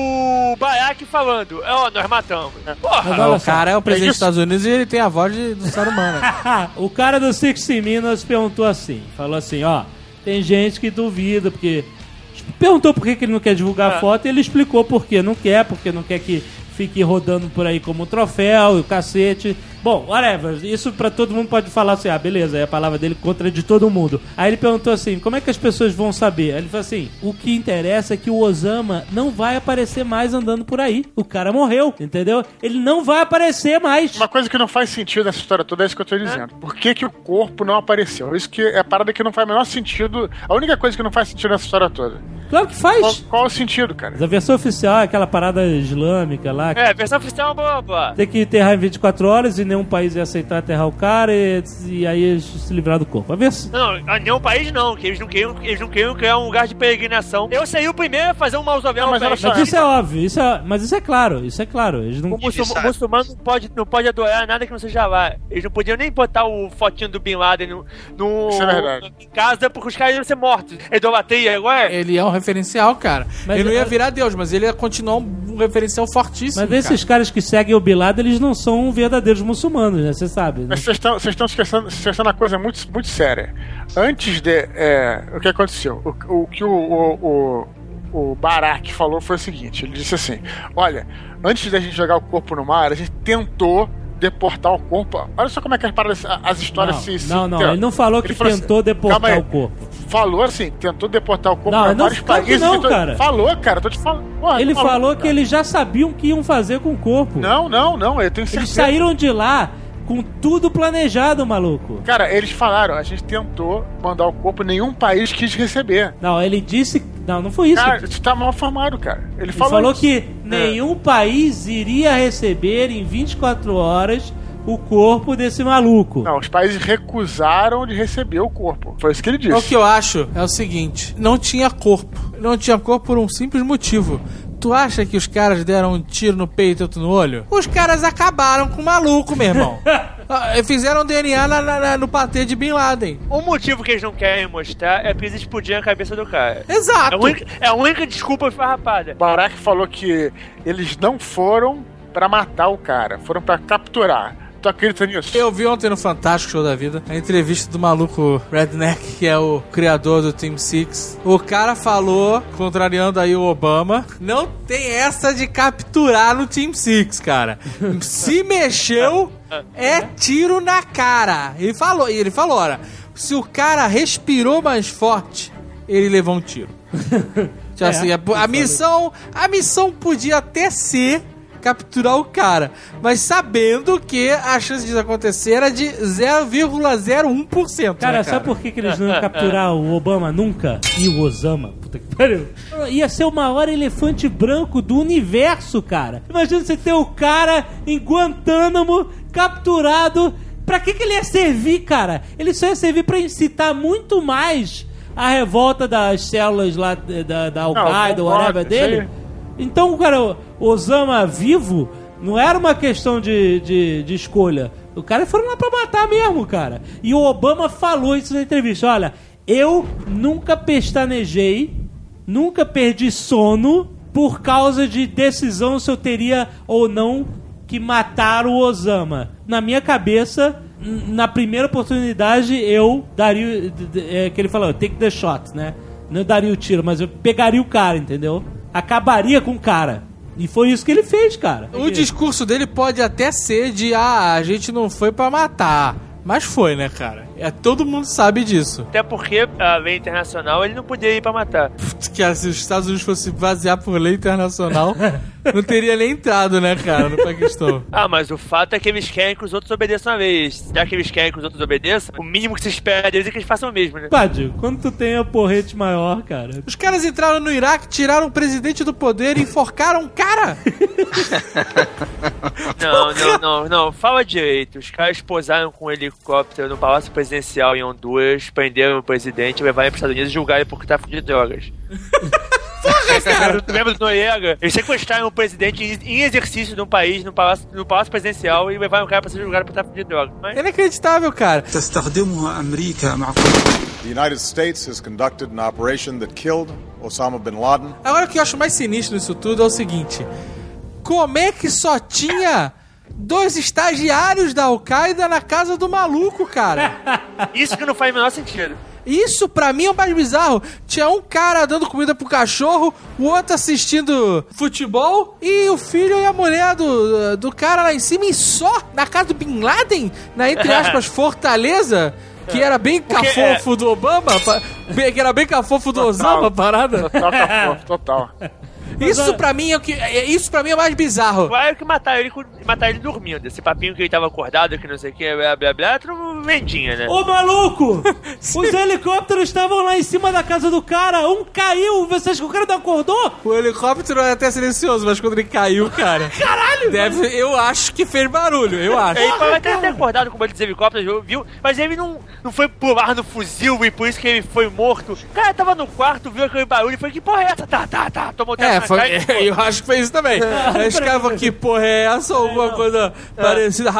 o Barack falando, ó, oh, nós matamos. Porra. Não, o cara é o presidente é dos Estados Unidos e ele tem a voz de, do ser humano. O cara do sessenta Minutes perguntou assim, falou assim, ó, tem gente que duvida, porque... Perguntou por que ele não quer divulgar a é. foto e ele explicou por que não quer, porque não quer que fique rodando por aí como um troféu e o cacete. Bom, whatever, isso pra todo mundo pode falar assim, ah, beleza, é a palavra dele contra de todo mundo. Aí ele perguntou assim, como é que as pessoas vão saber? Aí ele falou assim, o que interessa é que o Osama não vai aparecer mais andando por aí. O cara morreu, entendeu? Ele não vai aparecer mais. Uma coisa que não faz sentido nessa história toda é isso que eu tô dizendo. Por que que o corpo não apareceu? Isso que é a parada que não faz o menor sentido. A única coisa que não faz sentido nessa história toda. Claro que faz. Qual, qual é o sentido, cara? Mas a versão oficial é aquela parada islâmica lá. É, a versão oficial é uma boa, boa. Tem que enterrar em vinte e quatro horas e nenhum país ia aceitar enterrar o cara e, e aí eles se livrar do corpo. A versão... Não, nenhum país não, que eles não queriam, eles não queriam criar um lugar de peregrinação. Eu seria o primeiro a fazer um mausoléu no país. Mas isso é óbvio, isso é, mas isso é claro, isso é claro. Eles não... O muçulmano, muçulmano não, pode, não pode adorar nada que não seja lá. Eles não podiam nem botar o fotinho do Bin Laden no, no, isso é verdade. em casa, porque os caras iam ser mortos. É idolatria agora? Ele é um referencial, cara. Mas ele não ia virar Deus, mas ele ia continuar um referencial fortíssimo. Mas esses cara. caras que seguem o Bin Laden, eles não são verdadeiros muçulmanos, né? Você sabe. Né? Mas vocês estão vocês estão esquecendo, esquecendo uma coisa muito, muito séria. Antes de... É, o que aconteceu? O, o que o, o, o, o Barack falou foi o seguinte, ele disse assim, olha, antes da gente jogar o corpo no mar, a gente tentou deportar o corpo. Olha só como é que as, paradas, as histórias não, se... se não, não, ele não falou que falou tentou assim, deportar o corpo. Falou assim, tentou deportar o corpo não, para não, vários países. Não, tentou, cara. Falou, cara, tô te falando. Porra, ele falou, falou cara. que eles já sabiam o que iam fazer com o corpo. Não, não, não, eu tenho certeza. Eles saíram de lá com tudo planejado, maluco. Cara, eles falaram, a gente tentou mandar o corpo, nenhum país quis receber. Não, ele disse Não, não foi isso. Cara, você tá mal informado, cara. Ele, Ele falou, falou isso. que nenhum país iria receber em vinte e quatro horas o corpo desse maluco. Não, os países recusaram de receber o corpo. Foi isso que ele disse. O que eu acho é o seguinte: não tinha corpo. Não tinha corpo por um simples motivo. Tu acha que os caras deram um tiro no peito e outro no olho? Os caras acabaram com o maluco, meu irmão. Fizeram D N A na, na, na, no patê de Bin Laden. O motivo que eles não querem mostrar é porque eles explodiram a cabeça do cara. Exato. É a única, é a única desculpa farrapada. Barack falou que eles não foram pra matar o cara, foram pra capturar. Tu acredita nisso? Eu vi ontem no Fantástico Show da Vida a entrevista do maluco Redneck, que é o criador do Team Six. O cara falou, contrariando aí o Obama, não tem essa de capturar no Team Six, cara. Se mexeu, é tiro na cara. Ele falou, ele falou, olha, se o cara respirou mais forte, ele levou um tiro. Então, assim, a, a missão, a missão podia até ser capturar o cara, mas sabendo que a chance disso acontecer era de zero vírgula zero um por cento. Cara, né, cara, sabe por que, que eles não iam capturar o Obama nunca? E o Osama? Puta que pariu. Ia ser o maior elefante branco do universo, cara. Imagina você ter o cara em Guantánamo capturado. Pra que, que ele ia servir, cara? Ele só ia servir pra incitar muito mais a revolta das células lá da, da Al-Qaeda, ou whatever dele. Então, cara, o Osama vivo não era uma questão de, de, de escolha. O cara foram lá pra matar mesmo, cara. E o Obama falou isso na entrevista. Olha, eu nunca pestanejei, nunca perdi sono por causa de decisão se eu teria ou não que matar o Osama. Na minha cabeça, na primeira oportunidade, eu daria... É, que ele falou, take the shot, né? Não daria o tiro, mas eu pegaria o cara, entendeu? Acabaria com o cara. E foi isso que ele fez, cara. O discurso dele pode até ser de, ah, a gente não foi pra matar. Mas foi, né, cara? É, todo mundo sabe disso. Até porque a lei internacional ele não podia ir pra matar. Que se os Estados Unidos fossem basear por lei internacional, não teria nem entrado, né, cara, no Paquistão. Ah, mas o fato é que eles querem que os outros obedeçam a lei. Já que eles querem que os outros obedeçam, o mínimo que se espera deles é que eles façam o mesmo, né? Padre, quando tu tem a porrete maior, cara... Os caras entraram no Iraque, tiraram o presidente do poder e enforcaram o cara? Não, não, não, não. Fala direito. Os caras posaram com um helicóptero no Palácio Presidencial em Honduras, prenderam o presidente, levaram para os Estados Unidos e julgaram por tráfico de drogas. Porra, cara! Tu lembra do Noriega? Eles sequestraram o presidente em exercício de um país, no palácio, no palácio presidencial, e levaram o cara para ser julgado por tráfico de drogas. Mas... é inacreditável, cara. The United States has conducted an operation that killed Osama bin Laden. Agora, o que eu acho mais sinistro nisso tudo é o seguinte: como é que só tinha dois estagiários da Al-Qaeda na casa do maluco, cara? Isso que não faz o menor sentido. Isso pra mim é o mais bizarro. Tinha um cara dando comida pro cachorro, o outro assistindo futebol e o filho e a mulher do, do cara lá em cima, e só na casa do Bin Laden, na, entre aspas, fortaleza, que era bem cafofo do Obama, que era bem cafofo do Osama, parada. Total cafofo, total. Isso pra mim é o que. Isso pra mim é mais bizarro. Claro que mataram ele, mataram ele dormindo. Esse papinho que ele tava acordado, que não sei o que, blá blá blá, tudo vendinha, né? Ô, maluco! Os helicópteros estavam lá em cima da casa do cara, um caiu, você acha que o cara não acordou? O helicóptero é até silencioso, mas quando ele caiu, cara... Caralho! Deve, eu acho que fez barulho, eu acho. Ele pode até ter acordado com o barulho dos helicópteros, viu? Mas ele não, não foi pular no fuzil e por isso que ele foi morto. O cara tava no quarto, viu aquele barulho e foi, que porra é essa? Tá, tá, tá, tomou tempo. É, foi, é, eu acho que foi isso também. Aí os caras falaram, que porra é essa? Ou alguma coisa parecida.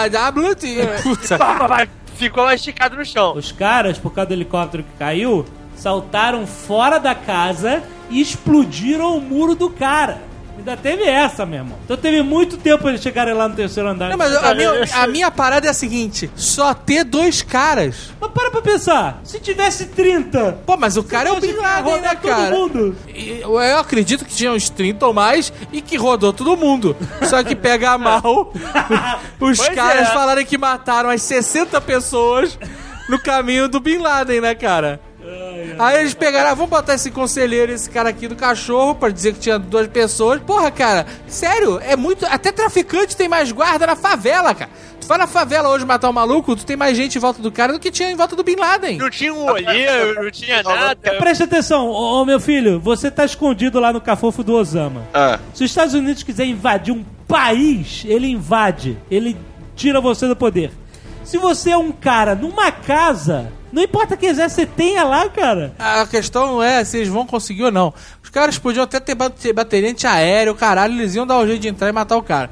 Puta. Ficou lá esticado no chão. Os caras, por causa do helicóptero que caiu, saltaram fora da casa e explodiram o muro do cara. Ainda teve essa, meu irmão. Então teve muito tempo pra eles chegarem lá no terceiro andar. Não, mas a minha, a minha parada é a seguinte: só ter dois caras. Mas para pra pensar, se tivesse trinta... Pô, mas o cara é o Bin Laden, né, cara? Todo mundo. Eu, eu acredito que tinha uns trinta ou mais e que rodou todo mundo. Só que pega mal os Pois caras é. falarem que mataram as sessenta pessoas no caminho do Bin Laden, né, cara? Aí eles pegaram, ah, vamos botar esse conselheiro, esse cara aqui do cachorro, pra dizer que tinha duas pessoas. Porra, cara, sério, é muito... Até traficante tem mais guarda na favela, cara. Tu vai na favela hoje matar um maluco, tu tem mais gente em volta do cara do que tinha em volta do Bin Laden. Não tinha um olheiro, não tinha nada. Presta atenção, ô, ô meu filho, você tá escondido lá no cafofo do Osama. Ah. Se os Estados Unidos quiser invadir um país, ele invade, ele tira você do poder. Se você é um cara numa casa, não importa que exército você tenha lá, cara. A questão não é se eles vão conseguir ou não. Os caras podiam até ter bate- bateria antiaéreo, caralho, eles iam dar um jeito de entrar e matar o cara.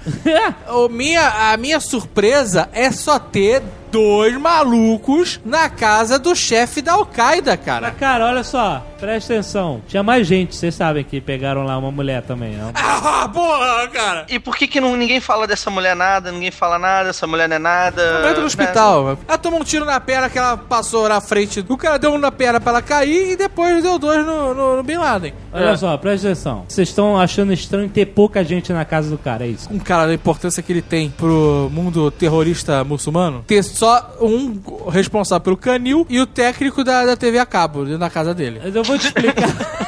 o minha, a minha surpresa é só ter dois malucos na casa do chefe da Al-Qaeda, cara. Mas, cara, olha só, presta atenção. Tinha mais gente, vocês sabem que pegaram lá uma mulher também, não? Ah, porra, cara. E por que que não, ninguém fala dessa mulher nada, ninguém fala nada, essa mulher não é nada? Ela no hospital. Ela tomou um tiro na perna que ela passou na frente. O cara deu um na perna pra ela cair e depois deu dois no, no, no Bin Laden. Olha é. só, presta atenção. Vocês estão achando estranho ter pouca gente na casa do cara, é isso? Um cara da importância que ele tem pro mundo terrorista muçulmano, ter só um responsável pelo canil e o técnico da, da T V a cabo na casa dele. Mas eu vou te explicar.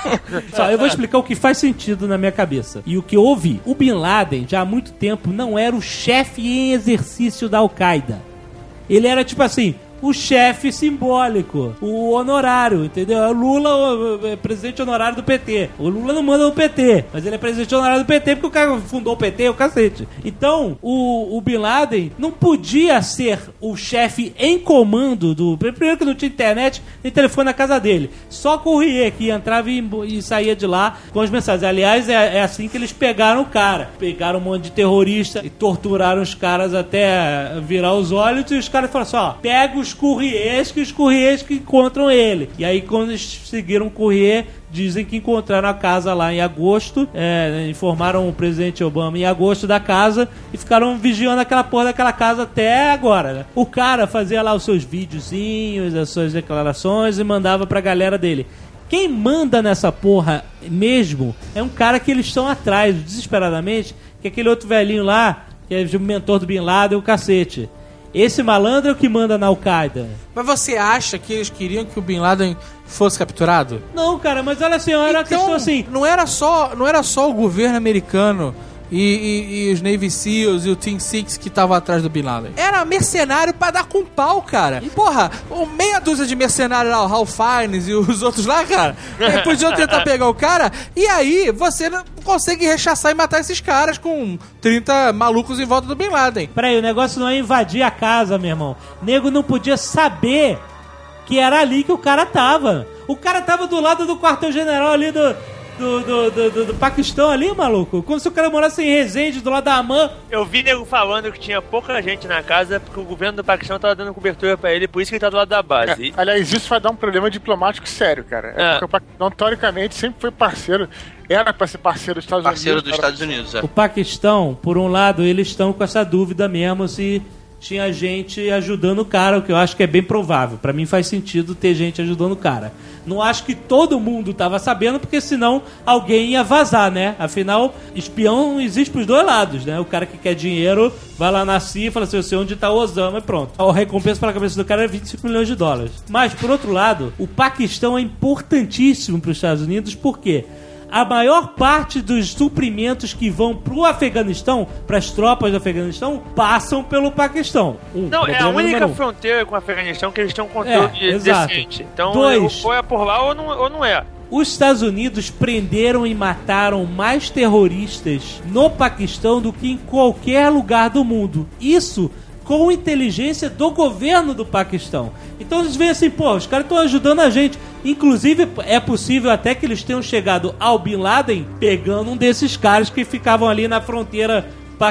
Só, eu vou explicar o que faz sentido na minha cabeça. E o que eu ouvi. O Bin Laden, já há muito tempo, não era o chefe em exercício da Al-Qaeda. Ele era tipo assim, o chefe simbólico, o honorário, entendeu? É o Lula, o, o presidente honorário do P T. O Lula não manda no P T, mas ele é presidente honorário do P T porque o cara fundou o P T, o cacete. Então, o, o Bin Laden não podia ser o chefe em comando do... Primeiro que não tinha internet nem telefone na casa dele. Só courrier que entrava e, e saía de lá com as mensagens. Aliás, é, é assim que eles pegaram o cara. Pegaram um monte de terrorista e torturaram os caras até virar os olhos e os caras falaram assim, ó, pega os courriers que os courriers que encontram ele. E aí quando eles seguiram o courrier, dizem que encontraram a casa lá em agosto, é, informaram o presidente Obama em agosto da casa e ficaram vigiando aquela porra daquela casa até agora, né? O cara fazia lá os seus videozinhos, as suas declarações e mandava pra galera dele. Quem manda nessa porra mesmo é um cara que eles estão atrás, desesperadamente, que é aquele outro velhinho lá, que é o mentor do Bin Laden, o cacete. Esse malandro é o que manda na Al-Qaeda. Mas você acha que eles queriam que o Bin Laden fosse capturado? Não, cara, mas olha assim, era então, uma questão assim... Não era só, não era só o governo americano e, e, e os Navy Seals e o Team Six que estavam atrás do Bin Laden. Era mercenário pra dar com pau, cara. E, porra, o meia dúzia de mercenários lá, o Ralph Fiennes e os outros lá, cara, eles podiam tentar pegar o cara e aí você não consegue rechaçar e matar esses caras com trinta malucos em volta do Bin Laden. Peraí, o negócio não é invadir a casa, meu irmão. O nego não podia saber que era ali que o cara tava. O cara tava do lado do quartel-general ali do... Do, do, do, do, do Paquistão ali, maluco. Como se o cara morasse em Resende, do lado da Amã. Eu vi nego falando que tinha pouca gente na casa porque o governo do Paquistão tava dando cobertura pra ele, por isso que ele tá do lado da base. É, aliás, isso vai dar um problema diplomático sério, cara. É. Porque o Paquistão, teoricamente, sempre foi parceiro. Era pra ser parceiro dos Estados parceiro Unidos. Parceiro dos Estados Unidos, é. O Paquistão, por um lado, eles estão com essa dúvida mesmo se tinha gente ajudando o cara, o que eu acho que é bem provável. Pra mim faz sentido ter gente ajudando o cara. Não acho que todo mundo tava sabendo, porque senão alguém ia vazar, né? Afinal, espião existe pros dois lados, né? O cara que quer dinheiro vai lá na C I A e fala assim, eu sei onde tá o Osama e pronto. A recompensa pela cabeça do cara é vinte e cinco milhões de dólares. Mas, por outro lado, o Paquistão é importantíssimo pros Estados Unidos, por quê? A maior parte dos suprimentos que vão pro Afeganistão, pras tropas do Afeganistão, passam pelo Paquistão. Um, não, é a única fronteira com o Afeganistão que eles têm um controle é, decente. Então, Dois, ou é por lá ou não, ou não é. Os Estados Unidos prenderam e mataram mais terroristas no Paquistão do que em qualquer lugar do mundo. Isso com inteligência do governo do Paquistão. Então eles veem assim, pô, os caras estão ajudando a gente. Inclusive, é possível até que eles tenham chegado ao Bin Laden pegando um desses caras que ficavam ali na fronteira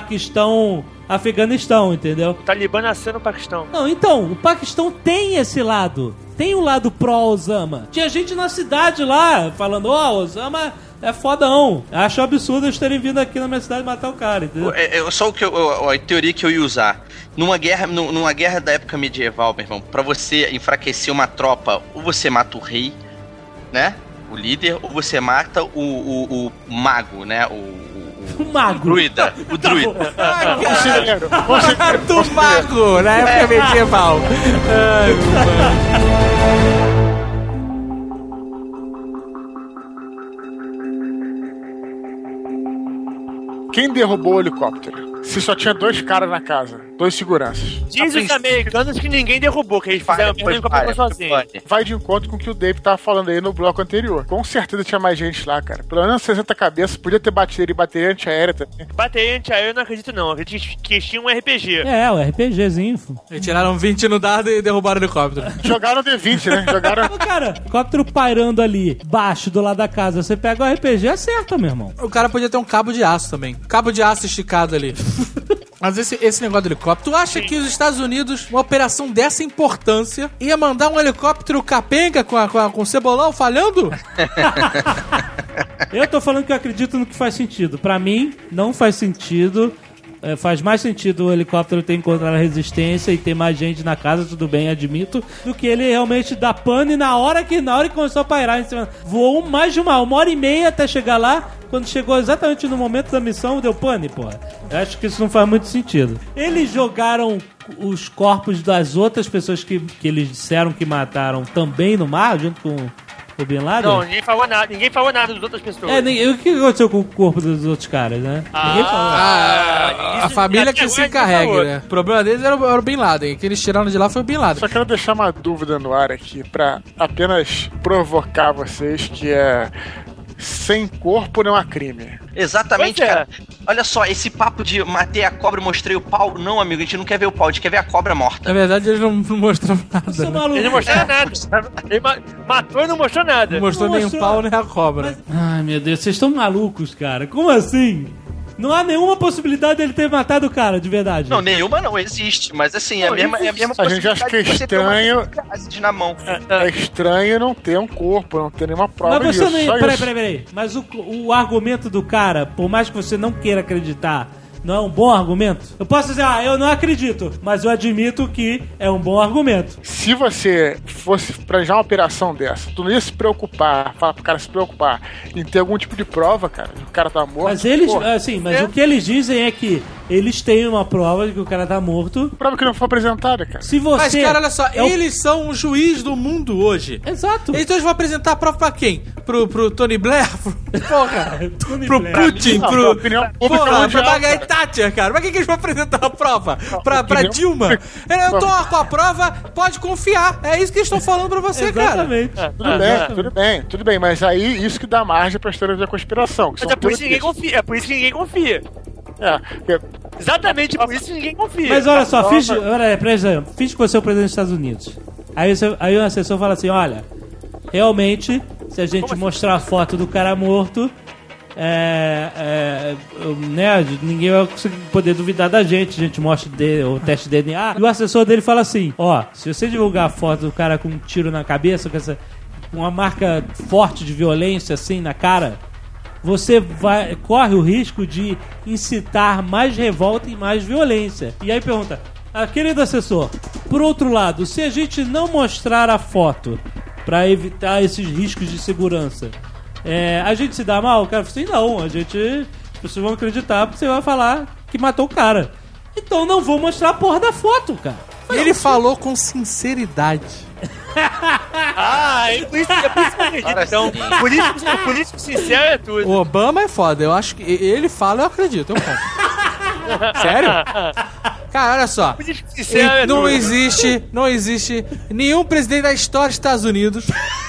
Paquistão-Afeganistão, entendeu? O Talibã nasceu no Paquistão. Não, então, o Paquistão tem esse lado. Tem o lado pró-Osama. Tinha gente na cidade lá falando, ó, oh, Osama é fodão. Acho absurdo eles terem vindo aqui na minha cidade matar o cara, entendeu? É, é só o que eu, a teoria que eu ia usar. Numa guerra, numa guerra da época medieval, meu irmão, pra você enfraquecer uma tropa, ou você mata o rei, né? O líder, ou você mata o, o, o mago, né? O, o, o mago. O druida. O druida. Ai, conselheiro. Conselheiro. Do mago, na época medieval. Ai, meu quem derrubou o helicóptero? Se só tinha dois caras na casa, dois seguranças. Diz os americanos que ninguém derrubou, que eles fizeram o mesmo helicóptero sozinhos. Vai de encontro com o que o Dave tava falando aí no bloco anterior. Com certeza tinha mais gente lá, cara. Pelo menos sessenta cabeças, podia ter bateria e bateria antiaérea também. Bateria antiaérea eu não acredito não, eu acredito que tinha um R P G. É, o RPGzinho. Eles tiraram vinte no dado e derrubaram o helicóptero. Jogaram D vinte, né? Jogaram... Cara, helicóptero pairando ali, baixo, do lado da casa, você pega o R P G, acerta, meu irmão. O cara podia ter um cabo de aço também. Cabo de aço esticado ali. Mas esse, esse negócio do helicóptero, tu acha Sim. que os Estados Unidos, uma operação dessa importância, ia mandar um helicóptero capenga com, a, com, a, com o cebolão falhando? Eu tô falando que eu acredito no que faz sentido. Pra mim, não faz sentido. É, faz mais sentido o helicóptero ter encontrado a resistência e ter mais gente na casa, tudo bem, admito, do que ele realmente dar pane na hora que, na hora que começou a pairar em cima. Voou mais de uma, uma hora e meia até chegar lá. Quando chegou exatamente no momento da missão, deu pane, porra. Eu acho que isso não faz muito sentido. Eles jogaram os corpos das outras pessoas que, que eles disseram que mataram também no mar, junto com o Bin Laden? Não, ninguém falou nada, ninguém falou nada das outras pessoas. É, nem, o que aconteceu com o corpo dos outros caras, né? Ah, ninguém falou. Ah, a, a família que se encarrega, né? O problema deles era o, era o Bin Laden. Que eles tiraram de lá foi o Bin Laden. Só quero deixar uma dúvida no ar aqui, pra apenas provocar vocês, que é... sem corpo não há crime. Exatamente, é. cara. Olha só, esse papo de matei a cobra e mostrei o pau. Não, amigo, a gente não quer ver o pau, a gente quer ver a cobra morta. Na verdade, eles não, não mostraram nada. Você é Né? maluco. Ele não mostrou É. nada. Ele ma- matou e não mostrou nada. Não mostrou Não nem mostrou. o pau, nem a cobra. Mas... Ai, meu Deus, vocês estão malucos, cara. Como assim? Não há nenhuma possibilidade dele ter matado o cara, de verdade. Não, nenhuma não existe, mas assim, é a Não, mesma, é a mesma A gente acha que é possibilidade de você ter uma estranho- gás na mão. É estranho não ter um corpo, não ter nenhuma prova Mas disso. você não. só Peraí, isso. peraí, peraí. Mas o, o argumento do cara, por mais que você não queira acreditar, não é um bom argumento? Eu posso dizer, ah, eu não acredito, mas eu admito que é um bom argumento. Se você fosse planejar uma operação dessa, tu não ia se preocupar, falar pro cara se preocupar em ter algum tipo de prova, cara, o cara tá morto. Mas eles, Porra, assim, mas é. o que eles dizem é que eles têm uma prova de que o cara tá morto. prova que não foi apresentada, cara. Se você... Mas, cara, olha só, é o- eles são o juiz do mundo hoje. Exato. Então eles vão apresentar a prova pra quem? Pro, pro Tony Blair? Pro, porra, Tony pro Blair. Putin? Não, pro, pra opinião pública porra, mundial, pra Margaret cara. Thatcher, cara. Pra que, que eles vão apresentar a prova? Pra, pra opinião Dilma? pública. Eu tô com a prova, pode confiar. É isso que eles estão falando pra você, cara. Exatamente. Tudo bem, tudo bem, tudo bem, mas aí isso que dá margem pra história da conspiração. Que Mas são é por isso que ninguém teorias. confia. É por isso que ninguém confia. É, porque Exatamente por isso que ninguém confia. Mas olha só, prova- finge, olha aí, por exemplo, finge que você é o presidente dos Estados Unidos. Aí, você, aí o assessor fala assim, olha, realmente, se a gente mostrar a foto do cara morto, é, é, eu- né, ninguém vai conseguir poder duvidar da gente, a gente mostra de- o teste de D N A. E o assessor dele fala assim, ó, se você divulgar a foto do cara com um tiro na cabeça, com essa, uma marca forte de violência assim na cara, você vai, corre o risco de incitar mais revolta e mais violência. E aí pergunta, ah, querido assessor, por outro lado, se a gente não mostrar a foto para evitar esses riscos de segurança, é, a gente se dá mal? O cara fala assim, não, a gente, as pessoas vão acreditar porque você vai falar que matou o cara. Então não vou mostrar a porra da foto, cara. Ele falou com sinceridade. Ah, é por isso, é por isso que eu acredito. Cara, Então, sim. político, político sincero é tudo. O Obama é foda. Eu acho que ele fala, eu acredito. Eu compro. Sério? Cara, olha só. Político sincero é Não tudo. existe, não existe nenhum presidente da história dos Estados Unidos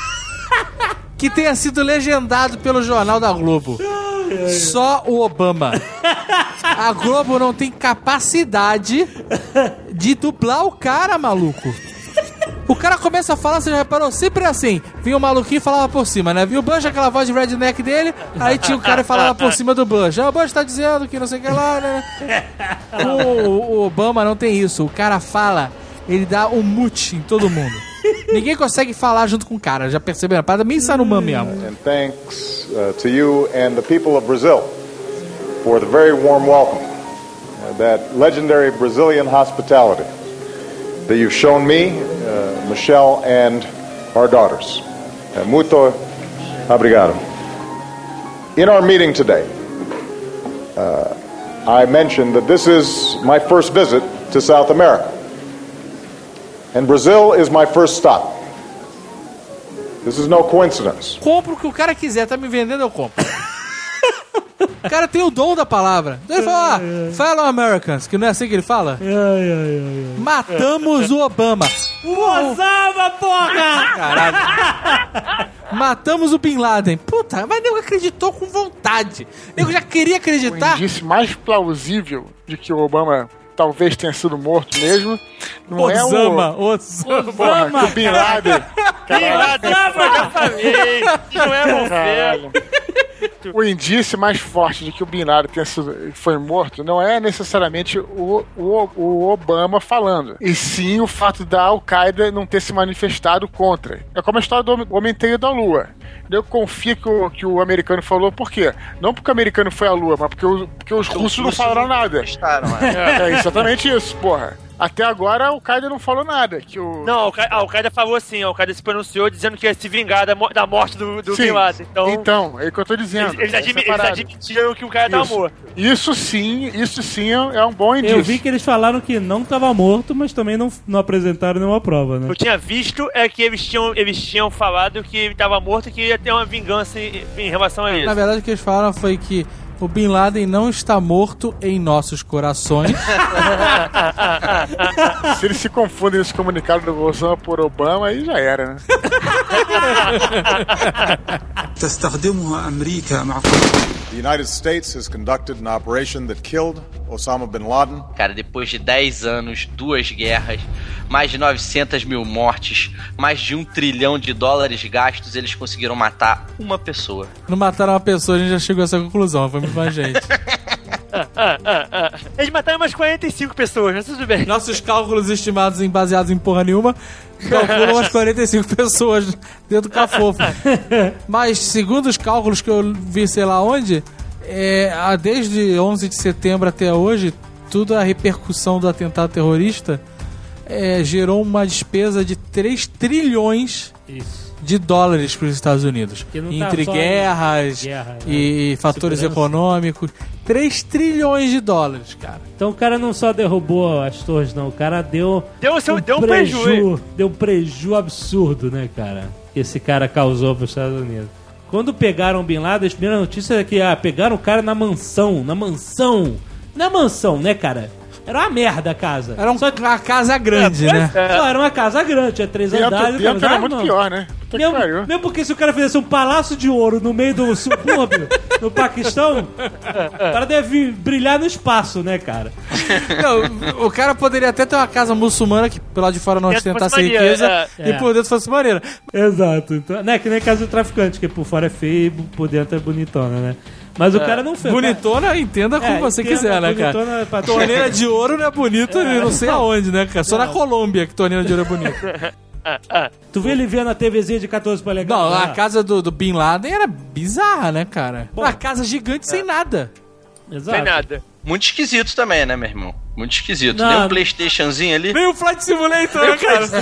que tenha sido legendado pelo Jornal da Globo. Só o Obama. A Globo não tem capacidade de dublar o cara, maluco. O cara começa a falar, você já reparou? Sempre assim. Vinha o maluquinho e falava por cima, né? Vinha o Bush, aquela voz de redneck dele, aí tinha o cara e falava por cima do Bush. Ah, o Bush tá dizendo que não sei o que lá, né? O, o Obama não tem isso. O cara fala, ele dá um mute em todo mundo. Ninguém consegue falar junto com o cara, já perceberam? A parada meio Saruman mesmo. And thanks uh, to you and the people of Brazil for the very warm welcome, uh, that legendary Brazilian hospitality that you've shown me, uh, Michelle, and our daughters. Uh, muito obrigado. In our meeting today, uh, I mentioned that this is my first visit to South America, and Brazil is my first stop. This is no coincidence. Compro o que o cara quiser, tá me vendendo, eu compro. O cara tem o dom da palavra. Então ele fala, ah, fellow Americans, que não é assim que ele fala? Ai, ai, ai, ai. Matamos o Obama. Osama, porra! Caralho. Matamos o Bin Laden. Puta, mas nego acreditou com vontade. Nego já queria acreditar. O indício mais plausível de que o Obama talvez tenha sido morto mesmo não Osama, é o... Osama. Porra, que o Bin Laden... Bin Laden, eu já falei. Não é você. Caralho. O indício mais forte de que o Bin Laden tenha sido, foi morto não é necessariamente o, o, o Obama falando, e sim o fato da Al-Qaeda não ter se manifestado contra. É como a história do Homem-Teio da Lua. Eu confio que o, que o americano falou, por quê? Não porque o americano foi à Lua, mas porque, o, porque os Porque russos os não falaram nada. Gostaram, é. É exatamente isso, porra. Até agora, a Al-Qaeda não falou nada. Que o... Não, a Al-Qaeda falou assim, a Al-Qaeda se pronunciou dizendo que ia se vingar da, mo- da morte do, do Sim, Bin Laden. Então, então, é o que eu tô dizendo. eles, eles, Essa admi- eles parada. admitiram que o cara tava Isso. morto. Isso sim, isso sim é um bom indício. Eu vi que eles falaram que não tava morto, mas também não, não apresentaram nenhuma prova, né? Eu tinha visto é que eles tinham, eles tinham falado que ele tava morto e que ia ter uma vingança em, em relação a Na isso. verdade, o que eles falaram foi que o Bin Laden não está morto em nossos corações. Se eles se confundem nesse comunicado do Osama por Obama, aí já era, né? تستخدمها أمريكا مع The United States has conducted an operation that killed Osama bin Laden. Cara, depois de dez anos, duas guerras, mais de novecentas mil mortes, mais de um trilhão de dólares gastos, eles conseguiram matar uma pessoa. Não mataram uma pessoa, a gente já chegou a essa conclusão. Foi muito mais gente. Ah, ah, ah. Eles mataram umas quarenta e cinco pessoas, mas tudo bem. Nossos cálculos estimados em baseados em porra nenhuma calculam umas quarenta e cinco pessoas dentro do cafofo. Mas, segundo os cálculos que eu vi sei lá onde, é, desde onze de setembro até hoje, toda a repercussão do atentado terrorista é, gerou uma despesa de três trilhões Isso. de dólares para os Estados Unidos. Que não tá Entre só em guerras guerra, né? e fatores Segurança. econômicos. três trilhões de dólares, cara. Então o cara não só derrubou as torres, não. O cara deu... Deu, seu, deu um prejuízo. Deu um prejuízo absurdo, né, cara? Que esse cara causou para os Estados Unidos. Quando pegaram o Bin Laden, a primeira notícia é que ah, pegaram o cara na mansão. Na mansão. Na mansão, né, cara? Era uma merda a casa. Era um, Só que- uma casa grande, É, né? é. Só era uma casa grande, tinha três Dentro, andares. dentro mas, era ah, muito não. pior, né? Puta que Mesmo, pariu. mesmo porque se o cara fizesse um palácio de ouro no meio do subúrbio, no Paquistão, o cara deve brilhar no espaço, né, cara? Não, o cara poderia até ter uma casa muçulmana que pelo lado de fora não Dentro ostentasse fosse maneiro, riqueza é. e por dentro fosse maneira. Exato. Então, né, que nem casa do traficante, que por fora é feio e por dentro é bonitona, né? Mas o cara não fez. Bonitona, entenda como É, você entenda, quiser, né, cara? bonitona é pra- Torneira de ouro não é bonito, eu não sei aonde, né, cara? Só na Colômbia que torneira de ouro é bonita. Tu viu ele vendo a TVzinha de catorze polegadas? Não, a lá? casa do, do Bin Laden era bizarra, né, cara? Uma casa gigante sem nada. Exato. Sem nada. Muito esquisito também, né, meu irmão? Muito esquisito. Não. Nem um PlayStationzinho ali. Nem o Flight Simulator, né,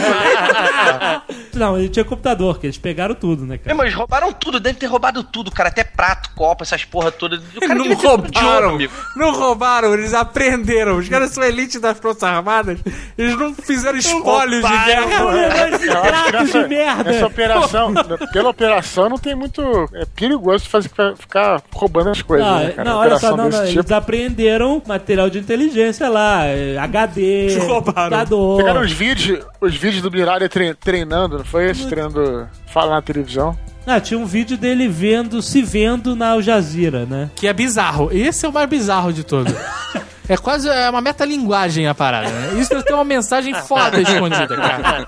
cara? Não, ele tinha computador, que eles pegaram tudo, né, É, cara? mas roubaram tudo, devem ter roubado tudo, cara. Até prato, copo, essas porra todas. O cara Não devia ter tudo de ouro, roubaram, amigo. não roubaram, eles aprenderam. Os caras são elite das Forças Armadas, eles não fizeram espólios de roubaram, guerra. Esse Eu acho que prato de nessa, merda! nessa operação, pela operação, não tem muito. É perigoso fazer, ficar roubando as coisas, Não, né, cara? não, Uma olha só, operação não, desse não, tipo. eles apreenderam material de inteligência lá, eh, H D, Roubaram. computador. Pegaram os vídeos, os vídeos do Bin Laden tre- treinando, não foi esse? Treinando. Fala na televisão. Ah, tinha um vídeo dele vendo, se vendo na Al Jazeera, né? Que é bizarro. Esse é o mais bizarro de todos. É quase é uma metalinguagem a parada, né? Isso tem uma mensagem foda escondida, cara.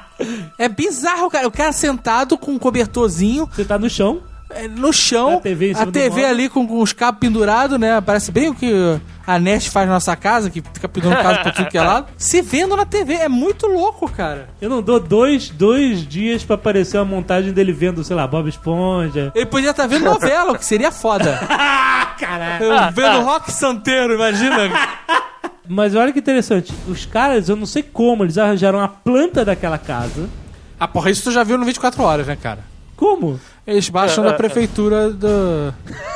É bizarro, cara. O cara sentado com um cobertorzinho Você tá no chão, é, no chão, A T V em cima a do T V móvel. ali com, com os cabos pendurados, né? Parece bem o que a Nest faz na nossa casa, que fica pendurando cabo pra tudo que é lado. Se vendo na T V, é muito louco, cara. eu não dou dois, dois dias pra aparecer uma montagem dele vendo, sei lá, Bob Esponja. Ele podia estar vendo novela, o que seria foda. Ah, caralho! Eu vendo rock santeiro, imagina. Mas olha que interessante, os caras, eu não sei como, eles arranjaram a planta daquela casa. Ah, porra, isso tu já viu no vinte e quatro horas, né, cara? Como? Eles baixam da prefeitura do...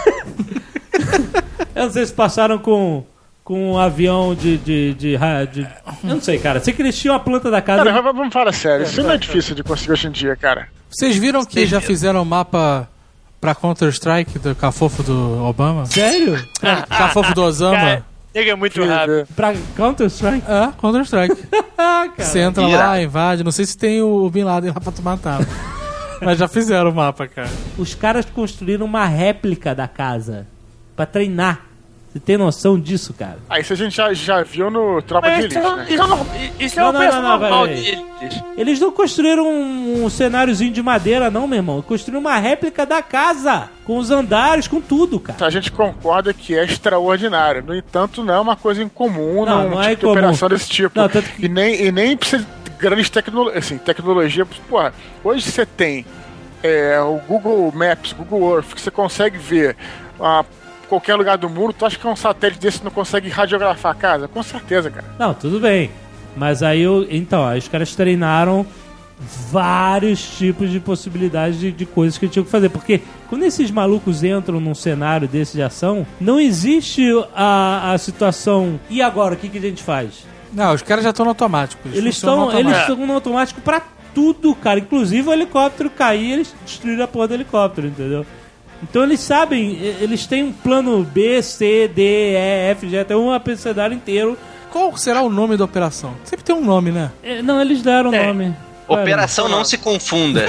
Eu não sei se passaram com, com um avião de, de, de, ra- de- Eu não sei, cara. Sei que eles tinham a planta da casa. Cara, vamos falar sério. Isso não é difícil de conseguir hoje em dia, cara. Vocês viram que já fizeram mapa pra Counter-Strike do cafofo do Obama? Sério? Cafofo do Osama? Cara, chega é muito rápido. Pra Counter-Strike? É, Counter-Strike. Você entra Ira. lá, invade. Não sei se tem o Bin Laden lá pra tu matar. Mas já fizeram o mapa, cara. Os caras construíram uma réplica da casa pra treinar. Você tem noção disso, cara? Ah, isso a gente já, já viu no Tropa de Mas Elite, isso, é- né? isso é, norm- isso é Não, um não, preço não, não, normal vai, vai. deles. Eles não construíram um, um cenáriozinho de madeira, não, meu irmão. Construíram uma réplica da casa. Com os andares, com tudo, cara. A gente concorda que é extraordinário. No entanto, não é uma coisa incomum Não, num não tipo é de comum. operação desse tipo. Não, tanto que- e, nem, e nem precisa de grandes tecnologias. Assim, tecnologia. Porra, hoje você tem é, o Google Maps, Google Earth, que você consegue ver a qualquer lugar do mundo. Tu acha que um satélite desse não consegue radiografar a casa? Com certeza, cara. Não, tudo bem. Mas aí, eu, então, aí os caras treinaram vários tipos de possibilidades de, de coisas que tinham que fazer. Porque quando esses malucos entram num cenário desse de ação, não existe a, a situação, e agora, o que, que a gente faz? Não, os caras já estão no automático. Eles funcionam estão no eles automático. estão no automático pra tudo, cara. Inclusive o helicóptero cair, eles destruíram a porra do helicóptero, entendeu? Então eles sabem, e- eles têm um plano B, C, D, E, F, G, até um abecedário inteiro. Qual será o nome da operação? Sempre tem um nome, né? É, Não, eles deram o É. nome. Qual era? Operação Não Se Confunda.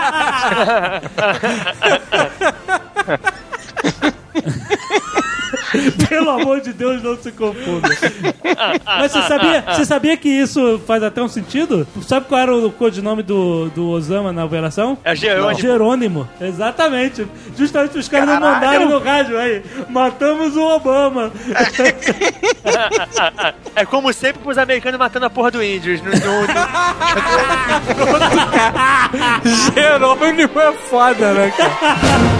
Pelo amor de Deus, não se confunda. Mas você sabia, você sabia que isso faz até um sentido? Sabe qual era o codinome do, do Osama na operação? É Jerônimo. Jerônimo. Exatamente. Justamente os caras não Caralho. mandaram no rádio aí. Matamos o Obama. É como sempre pros americanos matando a porra do índios. No, no, no... Jerônimo é foda, né, cara?